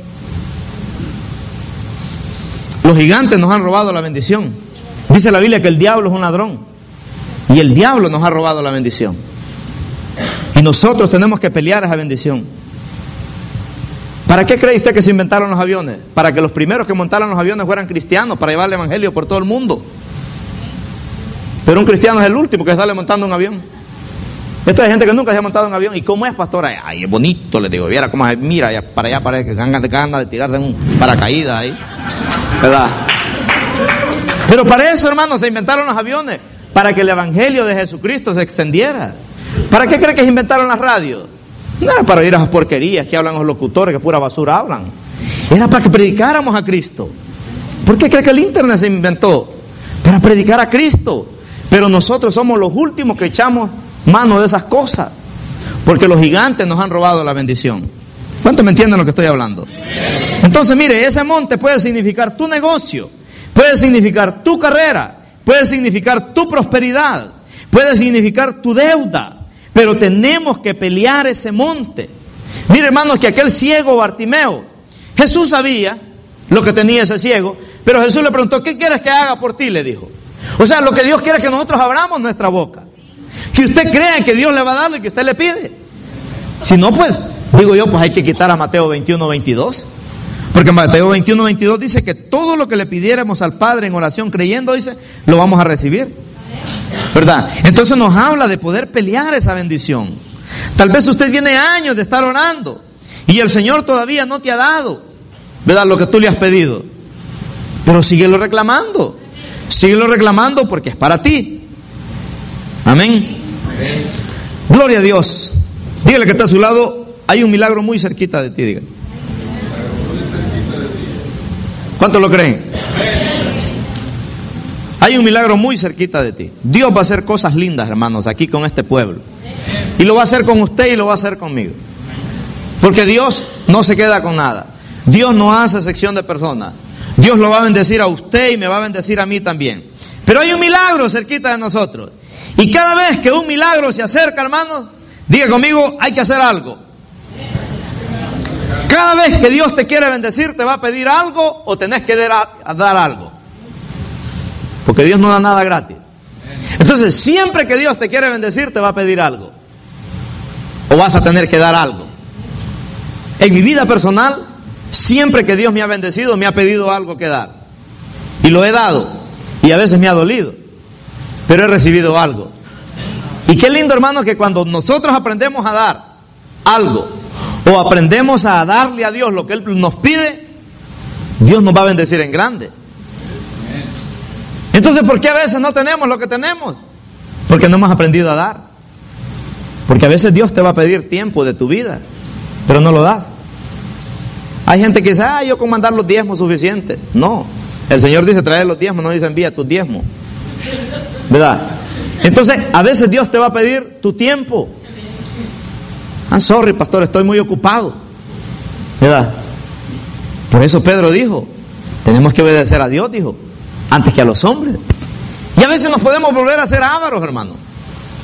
Los gigantes nos han robado la bendición. Dice la Biblia que el diablo es un ladrón. Y el diablo nos ha robado la bendición. Y nosotros tenemos que pelear esa bendición. ¿Para qué cree usted que se inventaron los aviones? Para que los primeros que montaron los aviones fueran cristianos, para llevar el evangelio por todo el mundo. Pero un cristiano es el último que sale montando un avión. Esto hay gente que nunca se ha montado en un avión. ¿Y cómo es, pastora? Ay, es bonito, le digo. Viera cómo es, mira, ya, para allá parece que ganas de, ganas de tirar de un paracaídas ahí. ¿Verdad? Pero para eso, hermanos, se inventaron los aviones. Para que el evangelio de Jesucristo se extendiera. ¿Para qué cree que se inventaron las radios? No era para oír esas porquerías que hablan los locutores, que pura basura hablan. Era para que predicáramos a Cristo. ¿Por qué cree que el internet se inventó? Para predicar a Cristo. Pero nosotros somos los últimos que echamos mano de esas cosas. Porque los gigantes nos han robado la bendición. ¿Cuántos me entienden lo que estoy hablando? Entonces, mire, ese monte puede significar tu negocio, puede significar tu carrera, puede significar tu prosperidad, puede significar tu deuda. Pero tenemos que pelear ese monte. Mire, hermanos, que aquel ciego Bartimeo, Jesús sabía lo que tenía ese ciego, pero Jesús le preguntó, ¿qué quieres que haga por ti? Le dijo. O sea, lo que Dios quiere es que nosotros abramos nuestra boca. Que usted crea que Dios le va a dar lo que usted le pide. Si no, pues, digo yo, pues hay que quitar a Mateo veintiuno, veintidós. Porque Mateo veintiuno, veintidós dice que todo lo que le pidiéramos al Padre en oración creyendo, dice, lo vamos a recibir. ¿Verdad? Entonces nos habla de poder pelear esa bendición. Tal vez usted viene años de estar orando y el Señor todavía no te ha dado, ¿verdad?, lo que tú le has pedido. Pero síguelo reclamando. Síguelo reclamando porque es para ti. Amén. Amén. Gloria a Dios. Dígale que está a su lado, hay un milagro muy cerquita de ti, dígale. ¿Cuántos lo creen? Hay un milagro muy cerquita de ti. Dios va a hacer cosas lindas, hermanos, aquí con este pueblo. Y lo va a hacer con usted y lo va a hacer conmigo. Porque Dios no se queda con nada. Dios no hace sección de personas. Dios lo va a bendecir a usted y me va a bendecir a mí también. Pero hay un milagro cerquita de nosotros. Y cada vez que un milagro se acerca, hermanos, diga conmigo, hay que hacer algo. Cada vez que Dios te quiere bendecir, te va a pedir algo o tenés que dar, dar algo. Porque Dios no da nada gratis. Entonces, siempre que Dios te quiere bendecir, te va a pedir algo. O vas a tener que dar algo. En mi vida personal, siempre que Dios me ha bendecido, me ha pedido algo que dar. Y lo he dado. Y a veces me ha dolido. Pero he recibido algo. Y qué lindo, hermano, que cuando nosotros aprendemos a dar algo, o aprendemos a darle a Dios lo que Él nos pide, Dios nos va a bendecir en grande. Entonces, ¿por qué a veces no tenemos lo que tenemos? Porque no hemos aprendido a dar. Porque a veces Dios te va a pedir tiempo de tu vida, pero no lo das. Hay gente que dice, ah, yo con mandar los diezmos suficiente. No, el Señor dice traer los diezmos, no dice envía tus diezmos. ¿Verdad? Entonces, a veces Dios te va a pedir tu tiempo. Ah, sorry, pastor, estoy muy ocupado. ¿Verdad? Por eso Pedro dijo, tenemos que obedecer a Dios, dijo, antes que a los hombres. Y a veces nos podemos volver a ser ávaros, hermano.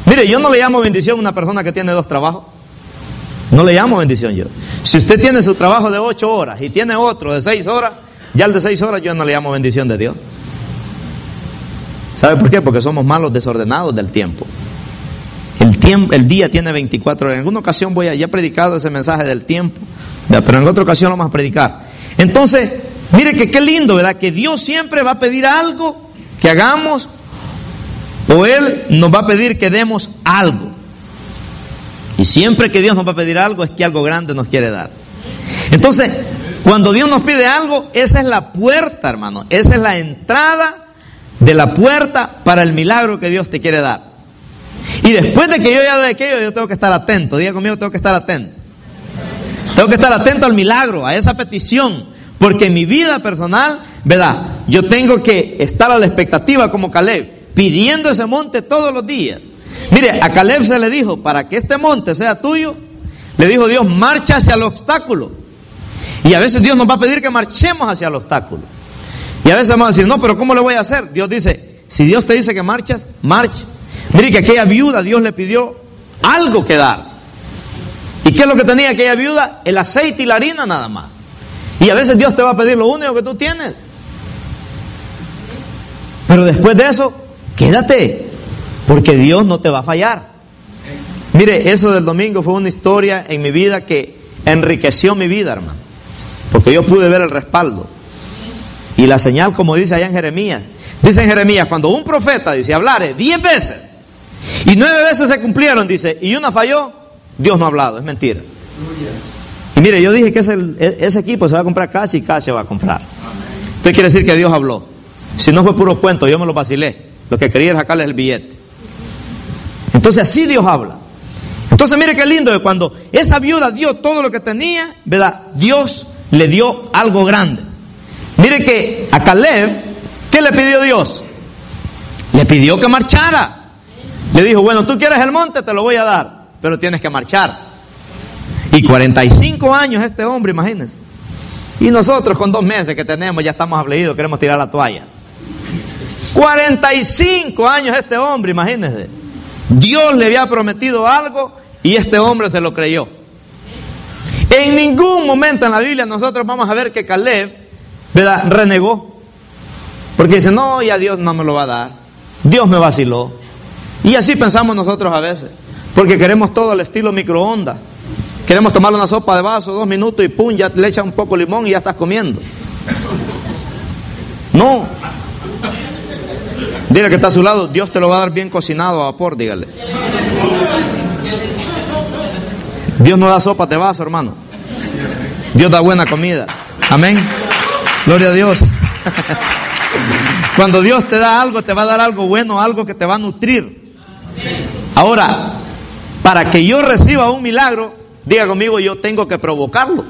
Mire, yo no le llamo bendición a una persona que tiene dos trabajos. No le llamo bendición yo. Si usted tiene su trabajo de ocho horas y tiene otro de seis horas, ya el de seis horas yo no le llamo bendición de Dios. ¿Sabe por qué? Porque somos malos desordenados del tiempo. El tiempo, el día tiene veinticuatro horas. En alguna ocasión voy a, ya he predicado ese mensaje del tiempo, pero en otra ocasión lo vamos a predicar. Entonces, mire que qué lindo, ¿verdad? Que Dios siempre va a pedir algo que hagamos, o Él nos va a pedir que demos algo. Y siempre que Dios nos va a pedir algo es que algo grande nos quiere dar. Entonces, cuando Dios nos pide algo, esa es la puerta, hermano. Esa es la entrada de la puerta para el milagro que Dios te quiere dar. Y después de que yo ya doy aquello, yo tengo que estar atento. Diga conmigo, tengo que estar atento. Tengo que estar atento al milagro, a esa petición. Porque en mi vida personal, ¿verdad? Yo tengo que estar a la expectativa como Caleb, pidiendo ese monte todos los días. Mire, a Caleb se le dijo, para que este monte sea tuyo, le dijo Dios, marcha hacia el obstáculo. Y a veces Dios nos va a pedir que marchemos hacia el obstáculo. Y a veces vamos a decir, no, pero ¿cómo le voy a hacer? Dios dice, si Dios te dice que marchas, marcha. Mire que aquella viuda Dios le pidió algo que dar. ¿Y qué es lo que tenía aquella viuda? El aceite y la harina nada más. Y a veces Dios te va a pedir lo único que tú tienes. Pero después de eso, quédate, porque Dios no te va a fallar. Mire, eso del domingo fue una historia en mi vida que enriqueció mi vida, hermano. Porque yo pude ver el respaldo. Y la señal, como dice allá en Jeremías. Dice en Jeremías, cuando un profeta dice, hablare diez veces, y nueve veces se cumplieron, dice, y una falló, Dios no ha hablado, es mentira. Y mire, yo dije que ese, ese equipo se va a comprar cash y cash se va a comprar. Esto quiere decir que Dios habló. Si no fue puro cuento, yo me lo vacilé. Lo que quería era sacarles el billete. Entonces así Dios habla. Entonces mire qué lindo, que cuando esa viuda dio todo lo que tenía, ¿verdad? Dios le dio algo grande. Mire que a Caleb, ¿qué le pidió Dios? Le pidió que marchara. Le dijo, bueno, tú quieres el monte, te lo voy a dar, pero tienes que marchar. Y cuarenta y cinco años este hombre, imagínense. Y nosotros con dos meses que tenemos ya estamos afligidos, queremos tirar la toalla. cuarenta y cinco años este hombre, imagínense. Dios le había prometido algo y este hombre se lo creyó. En ningún momento en la Biblia nosotros vamos a ver que Caleb, ¿verdad?, renegó. Porque dice, no, ya Dios no me lo va a dar. Dios me vaciló. Y así pensamos nosotros a veces. Porque queremos todo al estilo microondas. Queremos tomar una sopa de vaso, dos minutos y pum, ya le echas un poco de limón y ya estás comiendo. No. Dile que está a su lado, Dios te lo va a dar bien cocinado a vapor, dígale. Dios no da sopas de vaso, hermano. Dios da buena comida. Amén. Gloria a Dios. Cuando Dios te da algo, te va a dar algo bueno, algo que te va a nutrir. Ahora, para que yo reciba un milagro, diga conmigo, yo tengo que provocarlo.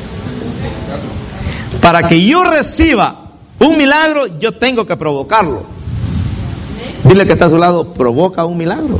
Para que yo reciba un milagro, yo tengo que provocarlo. Dile que está a su lado, provoca un milagro.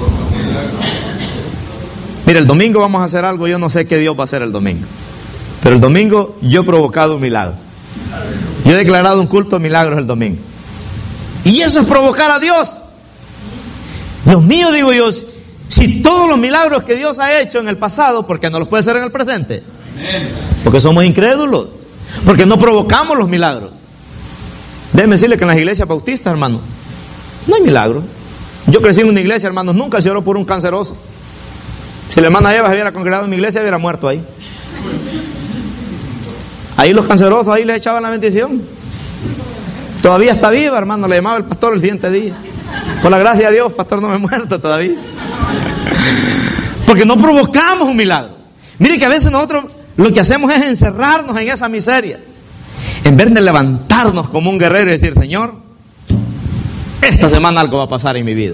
Mire, el domingo vamos a hacer algo, yo no sé qué Dios va a hacer el domingo. Pero el domingo yo he provocado un milagro. Yo he declarado un culto de milagros el domingo. Y eso es provocar a Dios. Dios mío, digo yo, si todos los milagros que Dios ha hecho en el pasado, ¿por qué no los puede hacer en el presente? Porque somos incrédulos. Porque no provocamos los milagros. Déjeme decirle que en las iglesias bautistas, hermano, no hay milagro. Yo crecí en una iglesia, hermanos, nunca se oró por un canceroso. Si la hermana Eva se hubiera congregado en mi iglesia, hubiera muerto ahí. Ahí los cancerosos, ahí les echaban la bendición. Todavía está viva, hermano, le llamaba el pastor el siguiente día. Por la gracia de Dios, pastor, no me he muerto todavía. Porque no provocamos un milagro. Mire que a veces nosotros lo que hacemos es encerrarnos en esa miseria, en vez de levantarnos como un guerrero y decir, Señor, esta semana algo va a pasar en mi vida.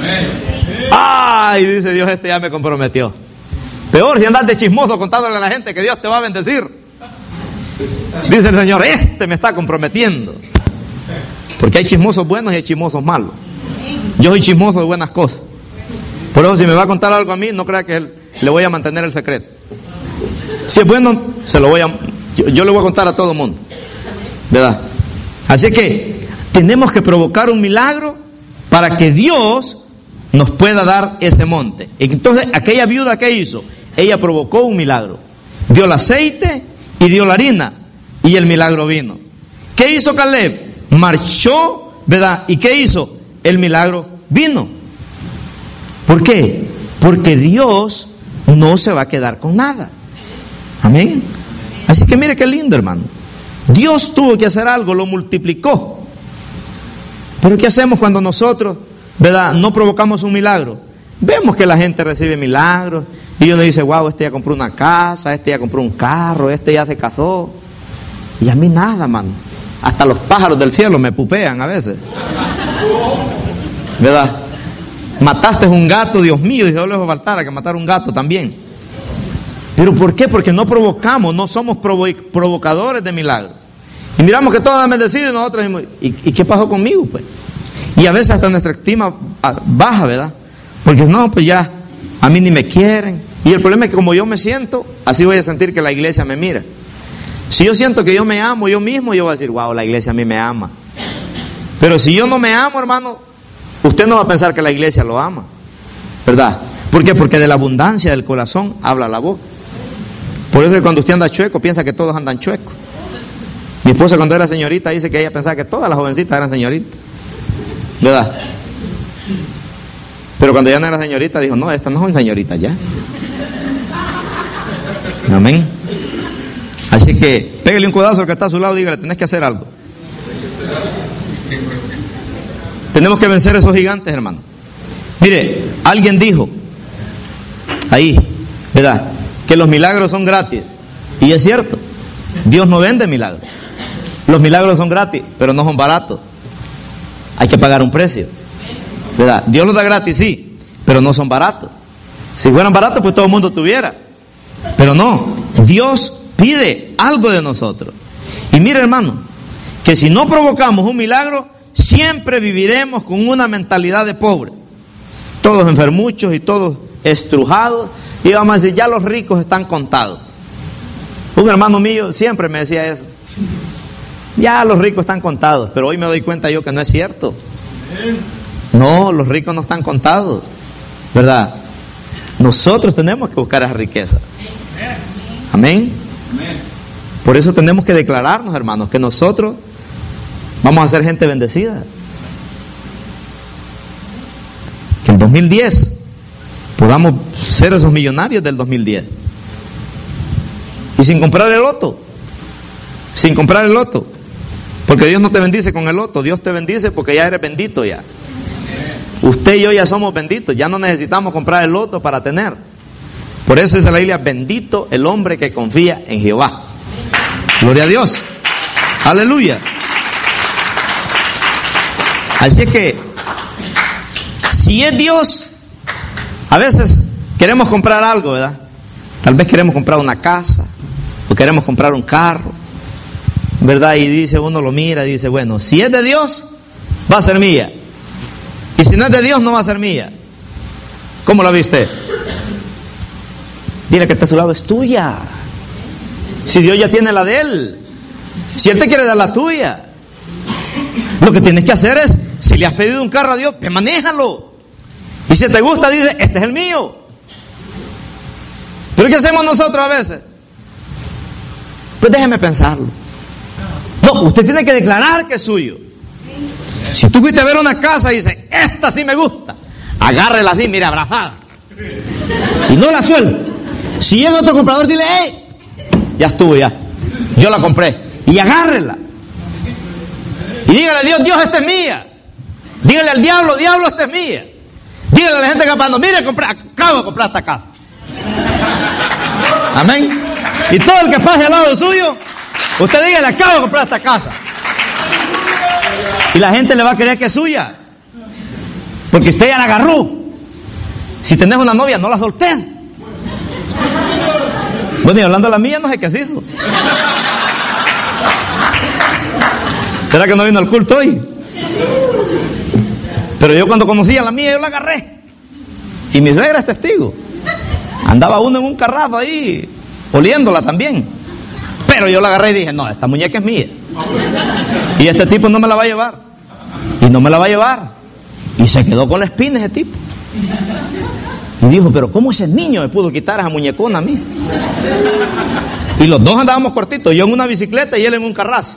Ay, dice Dios, este ya me comprometió. Peor si andas de chismoso contándole a la gente que Dios te va a bendecir. Dice el Señor, este me está comprometiendo. Porque hay chismosos buenos y hay chismosos malos. Yo soy chismoso de buenas cosas. Por eso si me va a contar algo a mí, no crea que él, le voy a mantener el secreto. Si es bueno, se lo voy a, yo, yo le voy a contar a todo el mundo, ¿verdad? Así que tenemos que provocar un milagro para que Dios nos pueda dar ese monte. Entonces, aquella viuda, ¿qué hizo? Ella provocó un milagro. Dio el aceite y dio la harina, y el milagro vino. ¿Qué hizo Caleb? Marchó, ¿verdad? ¿Y qué hizo? El milagro vino. ¿Por qué? Porque Dios no se va a quedar con nada. Amén. Así que mire qué lindo, hermano. Dios tuvo que hacer algo, lo multiplicó. Pero ¿qué hacemos cuando nosotros, ¿verdad?, no provocamos un milagro? Vemos que la gente recibe milagros y uno dice, wow, este ya compró una casa, este ya compró un carro, este ya se casó. Y a mí nada, mano. Hasta los pájaros del cielo me pupean a veces. ¿Verdad? Mataste un gato, Dios mío, y solo les faltara que matar un gato también. ¿Pero por qué? Porque no provocamos, no somos provo- provocadores de milagros. Y miramos que todos han bendecido y nosotros decimos, ¿y, ¿y qué pasó conmigo? Pues? Y a veces hasta nuestra estima baja, ¿verdad? Porque no, pues ya, a mí ni me quieren. Y el problema es que como yo me siento, así voy a sentir que la iglesia me mira. Si yo siento que yo me amo yo mismo, yo voy a decir, wow, la iglesia a mí me ama. Pero si yo no me amo, hermano, usted no va a pensar que la iglesia lo ama, ¿verdad? ¿Por qué? Porque de la abundancia del corazón habla la boca. Por eso que cuando usted anda chueco, piensa que todos andan chuecos. Mi esposa cuando era señorita dice que ella pensaba que todas las jovencitas eran señoritas, ¿verdad? Pero cuando ya no era señorita, dijo, no, estas no son señoritas ya. Amén. Así que pégale un codazo al que está a su lado y dígale, tenés que hacer algo. Tenemos que vencer esos gigantes, hermano. Mire, alguien dijo ahí, ¿verdad?, que los milagros son gratis. Y es cierto, Dios no vende milagros. Los milagros son gratis, pero no son baratos. Hay que pagar un precio, ¿verdad? Dios los da gratis, sí, pero no son baratos. Si fueran baratos, pues todo el mundo tuviera. Pero no, Dios pide algo de nosotros. Y mire, hermano, que si no provocamos un milagro, siempre viviremos con una mentalidad de pobre. Todos enfermuchos y todos estrujados. Y vamos a decir, ya los ricos están contados. Un hermano mío siempre me decía eso. Ya los ricos están contados. Pero hoy me doy cuenta yo que no es cierto. No, los ricos no están contados, ¿verdad? Nosotros tenemos que buscar esa riqueza. Amén. Por eso tenemos que declararnos, hermanos, que nosotros vamos a ser gente bendecida. Que el dos mil diez podamos ser esos millonarios del dos mil diez. Y sin comprar el loto. Sin comprar el loto. Porque Dios no te bendice con el loto. Dios te bendice porque ya eres bendito ya. Usted y yo ya somos benditos. Ya no necesitamos comprar el loto para tener. Por eso dice la Biblia, bendito el hombre que confía en Jehová. Gloria a Dios. Aleluya. Así es que, si es Dios, a veces queremos comprar algo, ¿verdad? Tal vez queremos comprar una casa, o queremos comprar un carro, ¿verdad? Y dice, uno lo mira y dice, bueno, si es de Dios, va a ser mía. Y si no es de Dios, no va a ser mía. ¿Cómo lo viste? Dile que está a su lado, es tuya. Si Dios ya tiene la de Él, si Él te quiere dar la tuya, lo que tienes que hacer es, si le has pedido un carro a Dios, pues manéjalo. Y si te gusta, dice, este es el mío. ¿Pero qué hacemos nosotros a veces? Pues déjeme pensarlo. No, usted tiene que declarar que es suyo. Si tú fuiste a ver una casa y dices, esta sí me gusta, agárrela así, mire, abrazada. Y no la suelte. Si llega otro comprador, dile, hey, ya estuvo ya, yo la compré. Y agárrela. Y dígale a Dios, Dios, esta es mía. Dígale al diablo, diablo, esta es mía. Dígale a la gente capando, mire, compré, acabo de comprar esta casa. Amén. Y todo el que pase al lado suyo, usted dígale, acabo de comprar esta casa. Y la gente le va a creer que es suya, porque usted ya la agarró. Si tenés una novia, no la soltés. Bueno, y hablando de la mía, no sé qué se hizo. ¿Será que no vino al culto hoy? Pero yo cuando conocí a la mía, yo la agarré. Y mi suegra es testigo. Andaba uno en un carrazo ahí, oliéndola también. Pero yo la agarré y dije, no, esta muñeca es mía. Y este tipo no me la va a llevar. Y no me la va a llevar. Y se quedó con la espina ese tipo. Y dijo, pero ¿cómo ese niño me pudo quitar esa muñecona a mí? Y los dos andábamos cortitos, yo en una bicicleta y él en un carrazo.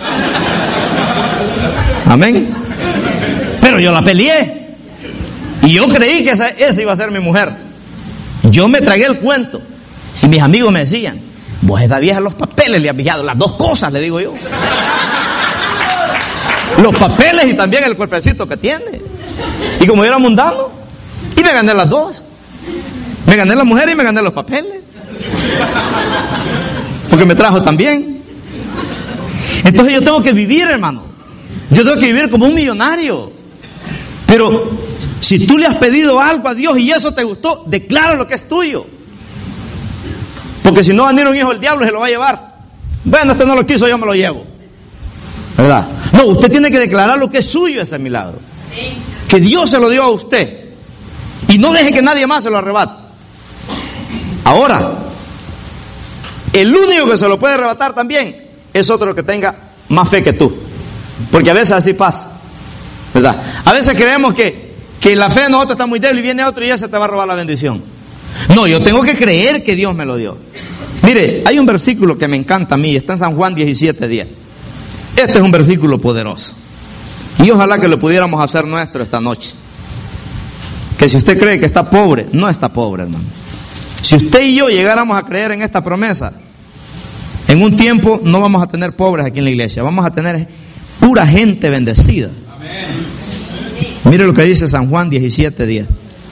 Amén. Pero yo la peleé. Y yo creí que esa, esa iba a ser mi mujer. Yo me tragué el cuento. Y mis amigos me decían, vos a esta vieja los papeles le has fijado, las dos cosas, le digo yo. Los papeles y también el cuerpecito que tiene. Y como yo era mundano, y me gané las dos. Me gané la mujer y me gané los papeles. Porque me trajo también. Entonces yo tengo que vivir, hermano. Yo tengo que vivir como un millonario. Pero si tú le has pedido algo a Dios y eso te gustó, declara lo que es tuyo. Porque si no va a venir un hijo del diablo y se lo va a llevar. Bueno, este no lo quiso, yo me lo llevo. ¿Verdad? No, usted tiene que declarar lo que es suyo, ese milagro. Que Dios se lo dio a usted. Y no deje que nadie más se lo arrebate. Ahora, el único que se lo puede arrebatar también es otro que tenga más fe que tú. Porque a veces así pasa, ¿verdad? A veces creemos que, que la fe de nosotros está muy débil y viene otro y ya se te va a robar la bendición. No, yo tengo que creer que Dios me lo dio. Mire, hay un versículo que me encanta a mí, está en San Juan diecisiete diez. Este es un versículo poderoso. Y ojalá que lo pudiéramos hacer nuestro esta noche. Que si usted cree que está pobre, no está pobre, hermano. Si usted y yo llegáramos a creer en esta promesa, en un tiempo no vamos a tener pobres aquí en la iglesia, vamos a tener pura gente bendecida. Amén. Mire lo que dice San Juan diecisiete diez.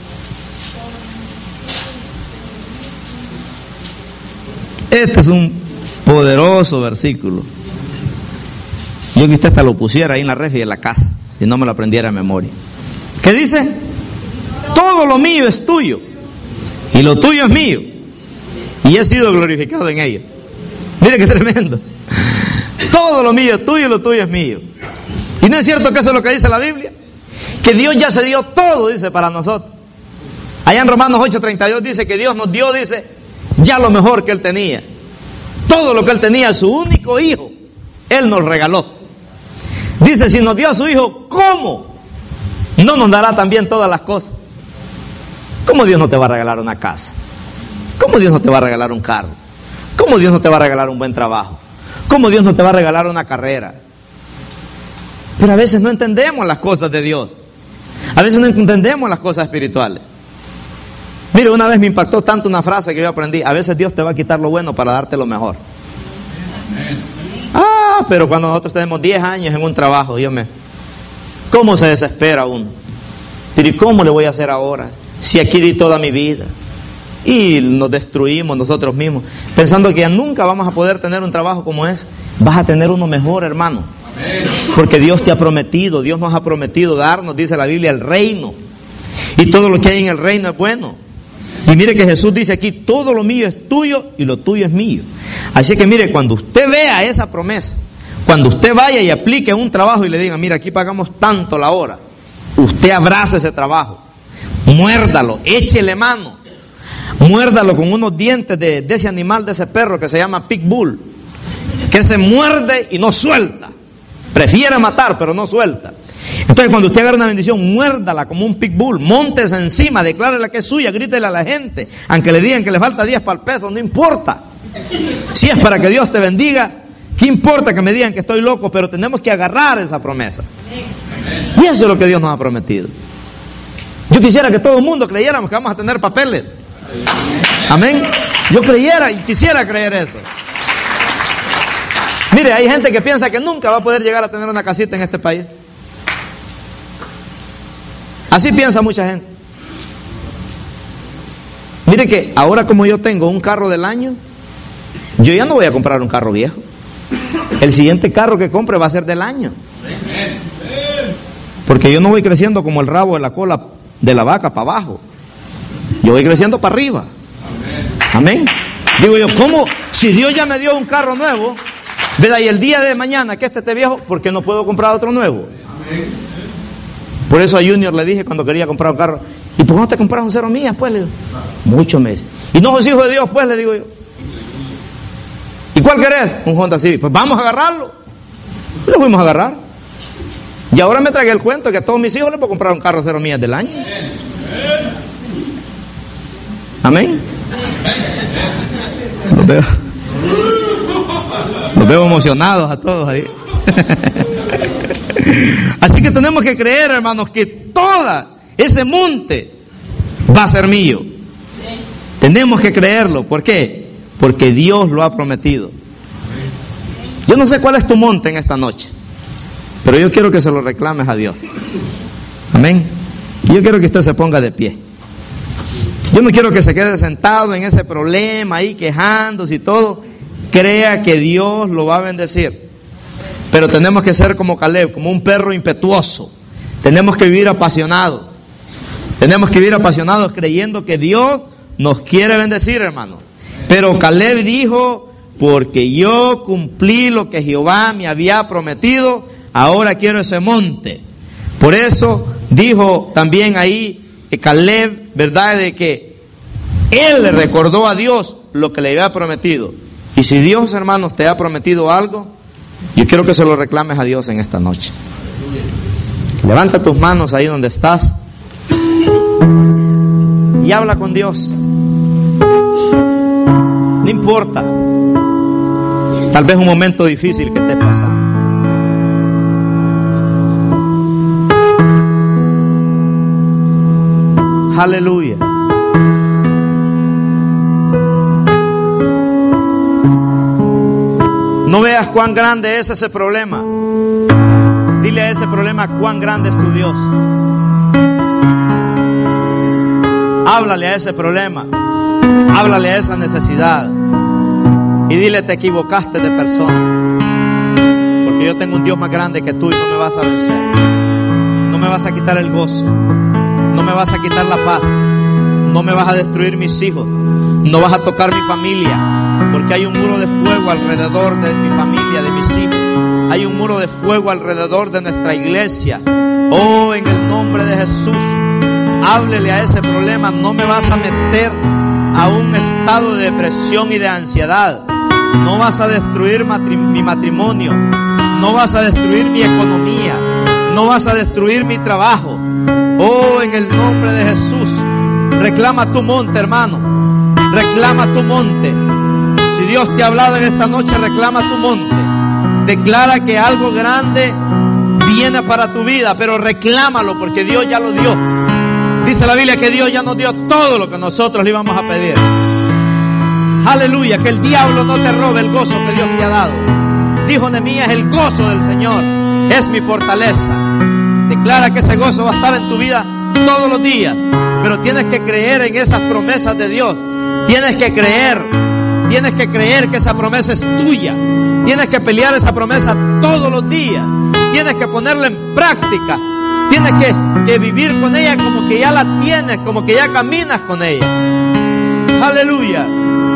Este es un poderoso versículo. Yo que usted hasta lo pusiera ahí en la refri de la casa, si no me lo aprendiera de memoria. ¿Qué dice? Todo lo mío es tuyo y lo tuyo es mío y he sido glorificado en ello. Mire qué tremendo. Todo lo mío es tuyo y lo tuyo es mío. ¿Y no es cierto que eso es lo que dice la Biblia? Que Dios ya se dio todo, dice, para nosotros. Allá en Romanos ocho treinta y dos dice que Dios nos dio, dice, ya lo mejor que Él tenía. Todo lo que Él tenía, su único hijo, Él nos regaló. Dice, si nos dio a su hijo, ¿cómo no nos dará también todas las cosas? ¿Cómo Dios no te va a regalar una casa? ¿Cómo Dios no te va a regalar un carro? ¿Cómo Dios no te va a regalar un buen trabajo? ¿Cómo Dios no te va a regalar una carrera? Pero a veces no entendemos las cosas de Dios. A veces no entendemos las cosas espirituales. Mire, una vez me impactó tanto una frase que yo aprendí. A veces Dios te va a quitar lo bueno para darte lo mejor. Ah, pero cuando nosotros tenemos diez años en un trabajo, Dios me... ¿Cómo se desespera uno? Pero ¿y cómo le voy a hacer ahora? Si aquí di toda mi vida. Y nos destruimos nosotros mismos, pensando que ya nunca vamos a poder tener un trabajo como ese. Vas a tener uno mejor, hermano. Porque Dios te ha prometido, Dios nos ha prometido darnos, dice la Biblia, el reino. Y todo lo que hay en el reino es bueno. Y mire que Jesús dice aquí, todo lo mío es tuyo y lo tuyo es mío. Así que mire, cuando usted vea esa promesa, cuando usted vaya y aplique un trabajo y le diga, mira, aquí pagamos tanto la hora, usted abraza ese trabajo, muérdalo, échele mano, muérdalo con unos dientes de, de ese animal, de ese perro que se llama pitbull, que se muerde y no suelta, prefiere matar pero no suelta. Entonces cuando usted agarra una bendición, muérdala como un pitbull, móntese encima, declárela que es suya, grítele a la gente, aunque le digan que le falta diez para el peso, no importa. Si es para que Dios te bendiga, ¿qué importa que me digan que estoy loco? Pero tenemos que agarrar esa promesa. Y eso es lo que Dios nos ha prometido. Yo quisiera que todo el mundo creyéramos que vamos a tener papeles. Amén. Yo creyera y quisiera creer eso. Mire, hay gente que piensa que nunca va a poder llegar a tener una casita en este país. Así piensa mucha gente. Mire que ahora, como yo tengo un carro del año, yo ya no voy a comprar un carro viejo. El siguiente carro que compre va a ser del año. Porque yo no voy creciendo como el rabo de la cola de la vaca para abajo. Yo voy creciendo para arriba. Amén. Digo yo, ¿cómo? Si Dios ya me dio un carro nuevo, ¿verdad? Y el día de mañana que este esté viejo, ¿por qué no puedo comprar otro nuevo? Por eso a Junior le dije cuando quería comprar un carro, ¿y por qué no te compras un cero millas? Pues le digo, muchos meses. Y no sos hijo de Dios, pues le digo yo. ¿Y cuál querés? Un Honda Civic. Pues vamos a agarrarlo. Y lo fuimos a agarrar. Y ahora me tragué el cuento que a todos mis hijos les puedo comprar un carro cero millas del año. Amén. Los veo, los veo emocionados a todos ahí. Así que tenemos que creer, hermanos, que todo ese monte va a ser mío. Tenemos que creerlo. ¿Por qué? Porque Dios lo ha prometido. Yo no sé cuál es tu monte en esta noche, pero yo quiero que se lo reclames a Dios. Amén. Y yo quiero que usted se ponga de pie. Yo no quiero que se quede sentado en ese problema ahí quejándose y todo. Crea que Dios lo va a bendecir. Pero tenemos que ser como Caleb, como un perro impetuoso. Tenemos que vivir apasionados. Tenemos que vivir apasionados creyendo que Dios nos quiere bendecir, hermano. Pero Caleb dijo: porque yo cumplí lo que Jehová me había prometido, ahora quiero ese monte. Por eso dijo también ahí Caleb, ¿verdad?, de que él le recordó a Dios lo que le había prometido. Y si Dios, hermanos, te ha prometido algo, yo quiero que se lo reclames a Dios en esta noche. Levanta tus manos ahí donde estás y habla con Dios. No importa, tal vez un momento difícil que estés pasando. Aleluya. No veas cuán grande es ese problema. Dile a ese problema cuán grande es tu Dios. Háblale a ese problema. Háblale a esa necesidad. Y dile: te equivocaste de persona. Porque yo tengo un Dios más grande que tú y no me vas a vencer. No me vas a quitar el gozo. No me vas a quitar la paz. No me vas a destruir mis hijos. No vas a tocar mi familia. Porque hay un muro de fuego alrededor de mi familia, de mis hijos. Hay un muro de fuego alrededor de nuestra iglesia. Oh, en el nombre de Jesús, háblele a ese problema. No me vas a meter a un estado de depresión y de ansiedad. No vas a destruir matri- mi matrimonio. No vas a destruir mi economía. No vas a destruir mi trabajo. Oh, en el nombre de Jesús, reclama tu monte, hermano. Reclama tu monte. Si Dios te ha hablado en esta noche, reclama tu monte. Declara que algo grande viene para tu vida, pero reclámalo porque Dios ya lo dio. Dice la Biblia que Dios ya nos dio todo lo que nosotros le íbamos a pedir. Aleluya, que el diablo no te robe el gozo que Dios te ha dado. Dijo Nehemías: el gozo del Señor es mi fortaleza. Declara que ese gozo va a estar en tu vida todos los días, pero tienes que creer en esas promesas de Dios. Tienes que creer, tienes que creer que esa promesa es tuya. Tienes que pelear esa promesa todos los días. Tienes que ponerla en práctica. Tienes que, que vivir con ella como que ya la tienes, como que ya caminas con ella. Aleluya.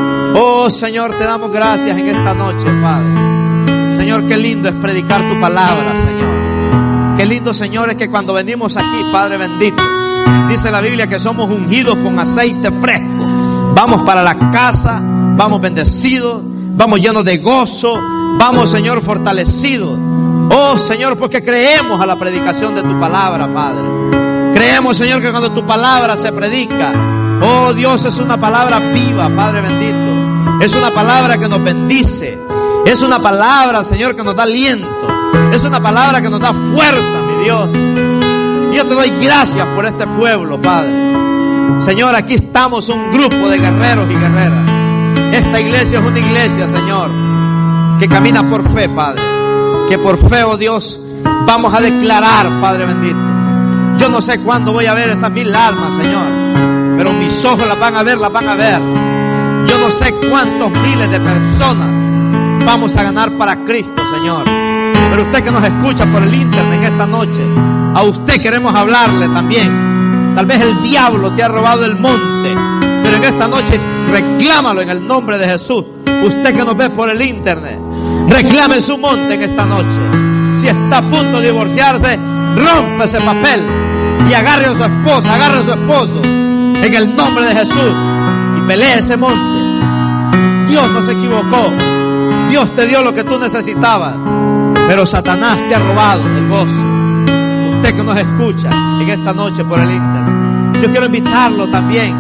Oh Señor, te damos gracias en esta noche, Padre. Señor, qué lindo es predicar tu palabra, Señor. Qué lindo, Señor, es que cuando venimos aquí, Padre bendito, dice la Biblia que somos ungidos con aceite fresco. Vamos para la casa, vamos bendecidos, vamos llenos de gozo, vamos, Señor, fortalecidos. Oh Señor, porque creemos a la predicación de tu palabra, Padre. Creemos, Señor, que cuando tu palabra se predica, oh Dios, es una palabra viva, Padre bendito. Es una palabra que nos bendice. Es una palabra, Señor, que nos da aliento. Es una palabra que nos da fuerza, mi Dios. Y yo te doy gracias por este pueblo, Padre. Señor, aquí estamos un grupo de guerreros y guerreras. Esta iglesia es una iglesia, Señor, que camina por fe, Padre. Que por fe, oh Dios, vamos a declarar, Padre bendito. Yo no sé cuándo voy a ver esas mil almas, Señor, pero mis ojos las van a ver, las van a ver. Yo no sé cuántos miles de personas vamos a ganar para Cristo, Señor. Pero usted que nos escucha por el internet en esta noche, a usted queremos hablarle también. Tal vez el diablo te ha robado el monte, pero en esta noche reclámalo en el nombre de Jesús. Usted que nos ve por el internet, reclame su monte en esta noche. Si está a punto de divorciarse, rompe ese papel y agarre a su esposa, agarre a su esposo en el nombre de Jesús y pelee ese monte. Dios no se equivocó. Dios te dio lo que tú necesitabas, pero Satanás te ha robado el gozo. Usted que nos escucha en esta noche por el internet, yo quiero invitarlo también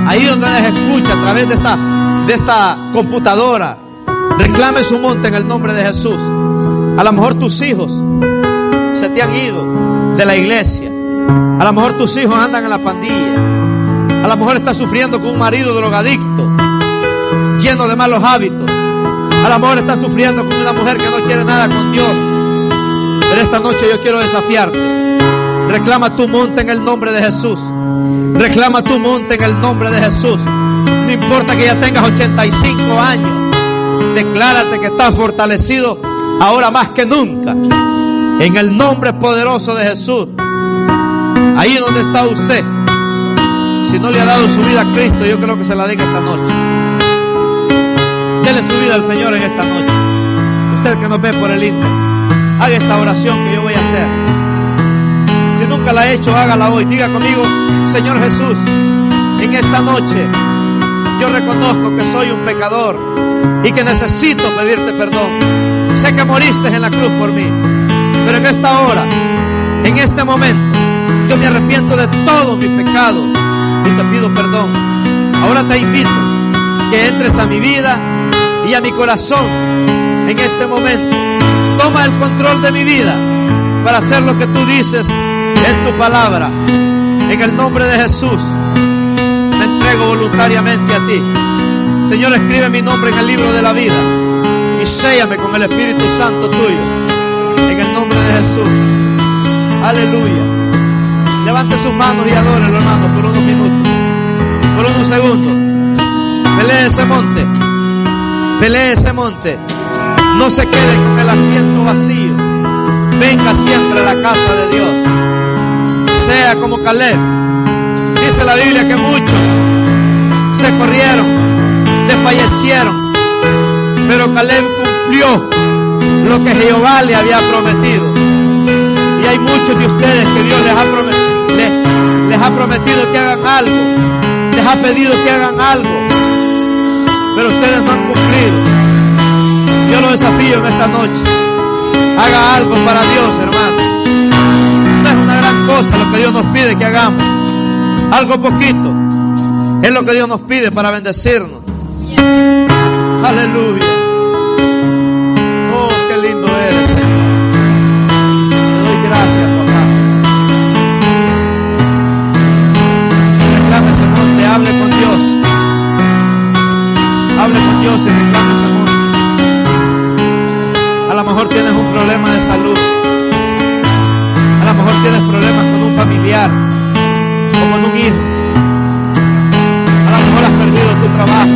ahí donde nos escucha a través de esta, de esta computadora, reclame su monte en el nombre de Jesús. A lo mejor tus hijos se te han ido de la iglesia. A lo mejor tus hijos andan en la pandilla. A lo mejor estás sufriendo con un marido drogadicto, lleno de malos hábitos. A lo mejor estás sufriendo con una mujer que no quiere nada con Dios. Pero esta noche yo quiero desafiarte. Reclama tu monte en el nombre de Jesús. Reclama tu monte en el nombre de Jesús. No importa que ya tengas ochenta y cinco años. Declárate que estás fortalecido ahora más que nunca. En el nombre poderoso de Jesús. Ahí donde está usted, si no le ha dado su vida a Cristo, yo creo que se la diga esta noche. Dele su vida al Señor en esta noche. Usted que nos ve por el internet, haga esta oración que yo voy a hacer. Si nunca la ha hecho, hágala hoy. Diga conmigo: Señor Jesús, en esta noche yo reconozco que soy un pecador y que necesito pedirte perdón. Sé que moriste en la cruz por mí, pero en esta hora, en este momento, yo me arrepiento de todos mis pecados y te pido perdón. Ahora te invito que entres a mi vida y a mi corazón en este momento. Toma el control de mi vida para hacer lo que tú dices en tu palabra. En el nombre de Jesús me entrego voluntariamente a ti. Señor, escribe mi nombre en el libro de la vida y séllame con el Espíritu Santo tuyo. En el nombre de Jesús. Aleluya. Levante sus manos y adórenlo, hermano, por unos minutos, por unos segundos. Pelee ese monte. Pelee ese monte. No se quede con el asiento vacío. Venga siempre a la casa de Dios. Sea como Caleb. Dice la Biblia que muchos se corrieron, desfallecieron, pero Caleb cumplió lo que Jehová le había prometido. Y hay muchos de ustedes que Dios les ha prometido, les, les ha prometido que hagan algo, les ha pedido que hagan algo, pero ustedes no han cumplido. Yo lo desafío en esta noche. Haga algo para Dios, hermano. No es una gran cosa lo que Dios nos pide que hagamos. Algo poquito es lo que Dios nos pide para bendecirnos. Aleluya. Oh, qué lindo eres, Señor. Te doy gracias, papá. Reclame ese monte, hable con Dios. Hable con Dios y reclame ese monte. A lo mejor tienes un problema de salud. A lo mejor tienes problemas con un familiar o con un hijo. A lo mejor has perdido tu trabajo.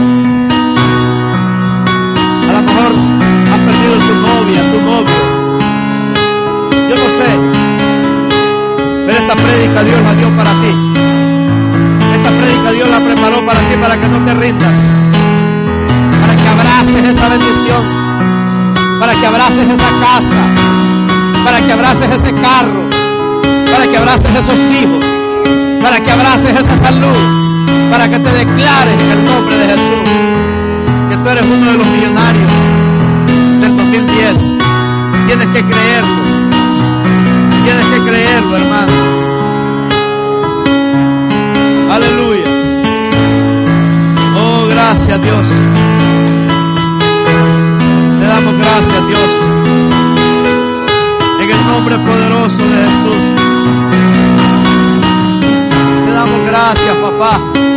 A lo mejor has perdido tu novia, tu novio. Yo no sé. Pero esta prédica Dios la dio para ti. Esta prédica Dios la preparó para ti, para que no te rindas. Para que abraces esa bendición. Para que abraces esa casa, para que abraces ese carro, para que abraces esos hijos, para que abraces esa salud, para que te declares en el nombre de Jesús que tú eres uno de los millonarios del dos mil diez. Tienes que creerlo, tienes que creerlo, hermano. Aleluya. Oh, gracias, Dios. Te damos gracias, Dios, en el nombre poderoso de Jesús. Te damos gracias, papá.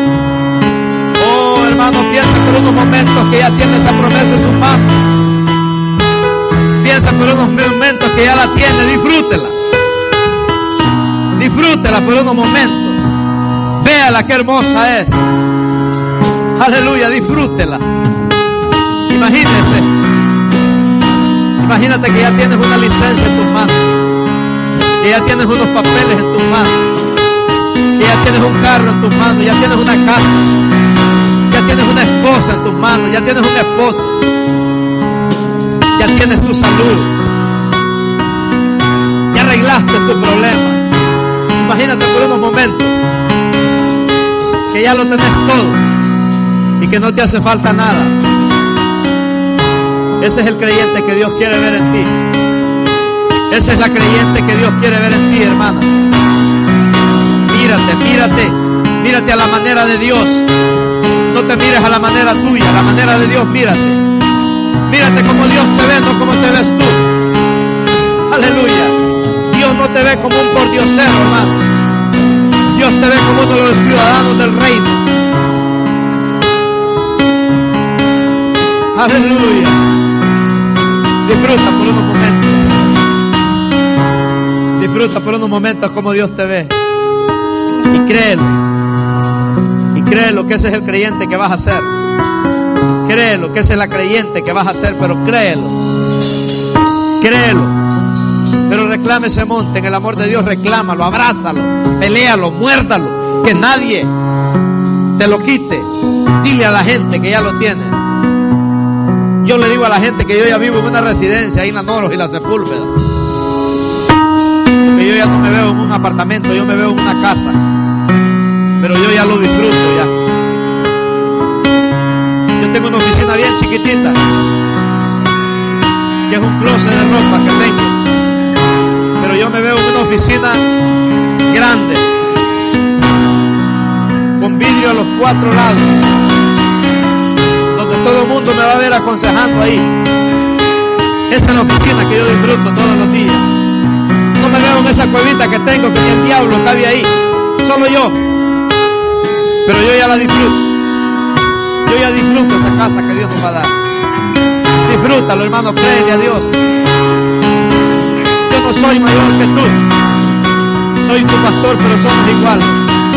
Oh, hermano, piensa por unos momentos que ya tiene esa promesa en sus manos. Piensa por unos momentos que ya la tiene. Disfrútela. Disfrútela por unos momentos. Véala qué hermosa es. Aleluya, disfrútela. Imagínese. Imagínate que ya tienes una licencia en tus manos, que ya tienes unos papeles en tus manos, que ya tienes un carro en tus manos, ya tienes una casa, ya tienes una esposa en tus manos, ya tienes un esposo, ya tienes tu salud, ya arreglaste tu problema. Imagínate por unos momentos que ya lo tenés todo y que no te hace falta nada. Ese es el creyente que Dios quiere ver en ti. Esa es la creyente que Dios quiere ver en ti, hermana. Mírate, mírate, Mírate a la manera de Dios. No te mires a la manera tuya, a la manera de Dios, mírate. Mírate como Dios te ve, no como te ves tú. Aleluya. Dios no te ve como un pordiosero, hermano. Dios te ve como uno de los ciudadanos del reino. Aleluya. Disfruta por unos momentos. Disfruta por unos momentos como Dios te ve. Y créelo. Y créelo que ese es el creyente que vas a ser. Créelo que esa es la creyente que vas a ser, pero créelo. Créelo. Pero reclame ese monte, en el amor de Dios, reclámalo, abrázalo, peléalo, muérdalo, que nadie te lo quite. Dile a la gente que ya lo tiene. Yo le digo a la gente que yo ya vivo en una residencia ahí en la Noros y la Sepúlveda, que yo ya no me veo en un apartamento, yo me veo en una casa, pero yo ya lo disfruto ya. Yo tengo una oficina bien chiquitita, que es un closet de ropa que tengo, pero yo me veo en una oficina grande, con vidrio a los cuatro lados, donde todo el mundo me va a ver aconsejando ahí. Esa es la oficina que yo disfruto todos los días. No me veo en esa cuevita que tengo, que ni el diablo cabe ahí, solo yo, pero yo ya la disfruto. Yo ya disfruto esa casa que Dios nos va a dar. Disfrútalo, hermano, créele a Dios. Yo no soy mayor que tú, soy tu pastor, pero somos iguales.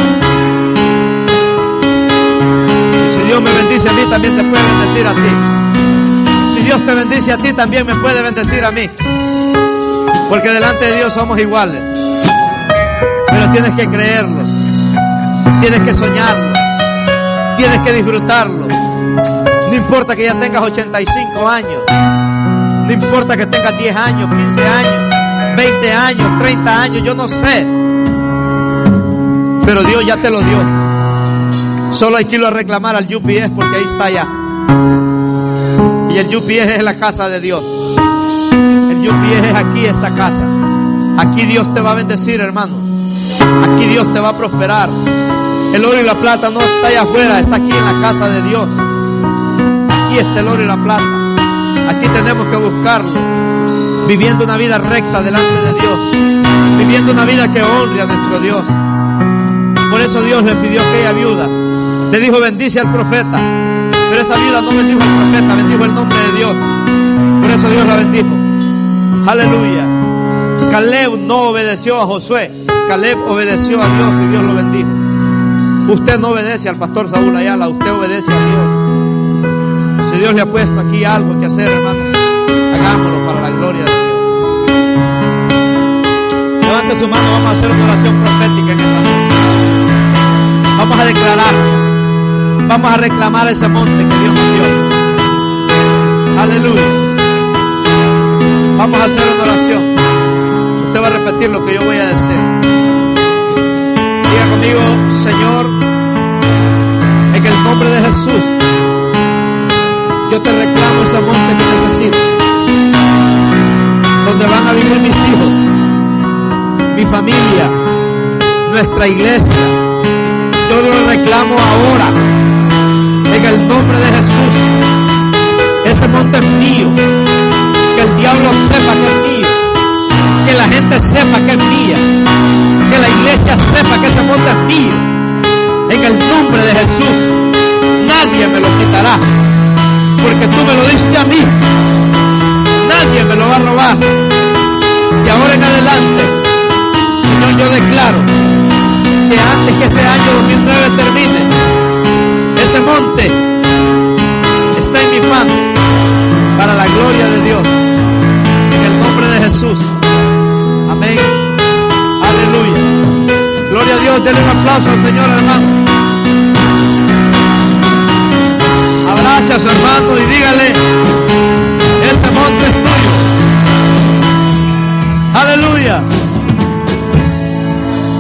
Y si Dios me bendice a mí, también te puede bendecir a ti. Si Dios te bendice a ti, también me puede bendecir a mí, porque delante de Dios somos iguales. Pero tienes que creerlo, tienes que soñarlo, tienes que disfrutarlo. No importa que ya tengas ochenta y cinco años, no importa que tengas diez años, quince años, veinte años, treinta años, yo no sé, pero Dios ya te lo dio. Solo hay que irlo a reclamar al U P S, porque ahí está ya. Y el U P S es la casa de Dios. El U P S es aquí, esta casa. Aquí Dios te va a bendecir, hermano. Aquí Dios te va a prosperar. El oro y la plata no está allá afuera, está aquí en la casa de Dios. Aquí está el oro y la plata. Aquí tenemos que buscarlo, viviendo una vida recta delante de Dios, viviendo una vida que honre a nuestro Dios. Por eso Dios le pidió a aquella viuda, le dijo: bendice al profeta. Pero esa viuda no bendijo al profeta, bendijo el nombre de Dios. Por eso Dios la bendijo. Aleluya. Caleb no obedeció a Josué, Caleb obedeció a Dios y Dios lo bendijo. Usted no obedece al pastor Saúl Ayala, usted obedece a Dios. Si Dios le ha puesto aquí algo que hacer, hermano, hagámoslo para la gloria de Dios. Levante su mano, vamos a hacer una oración profética en esta noche. Vamos a declarar, vamos a reclamar ese monte que Dios nos dio. Aleluya. Vamos a hacer una oración. Usted va a repetir lo que yo voy a decir. Diga conmigo: Señor, en el nombre de Jesús, yo te reclamo ese monte que necesito, donde van a vivir mis hijos, mi familia, nuestra iglesia. Yo lo reclamo ahora, en el nombre de Jesús. Ese monte es mío, que el diablo sepa que es mío, que la gente sepa que es mía, que la iglesia sepa que ese monte es mío. En el nombre de Jesús, nadie me lo quitará, porque tú me lo diste a mí. Nadie me lo va a robar. Y ahora en adelante, Señor, yo declaro que antes que este año dos mil nueve termine, ese monte está en mis manos, para la gloria de Dios. En el nombre de Jesús. Amén. Aleluya. Gloria a Dios. Denle un aplauso al Señor, hermano. Abrace a su hermano y dígale: ese monte es tuyo. Aleluya.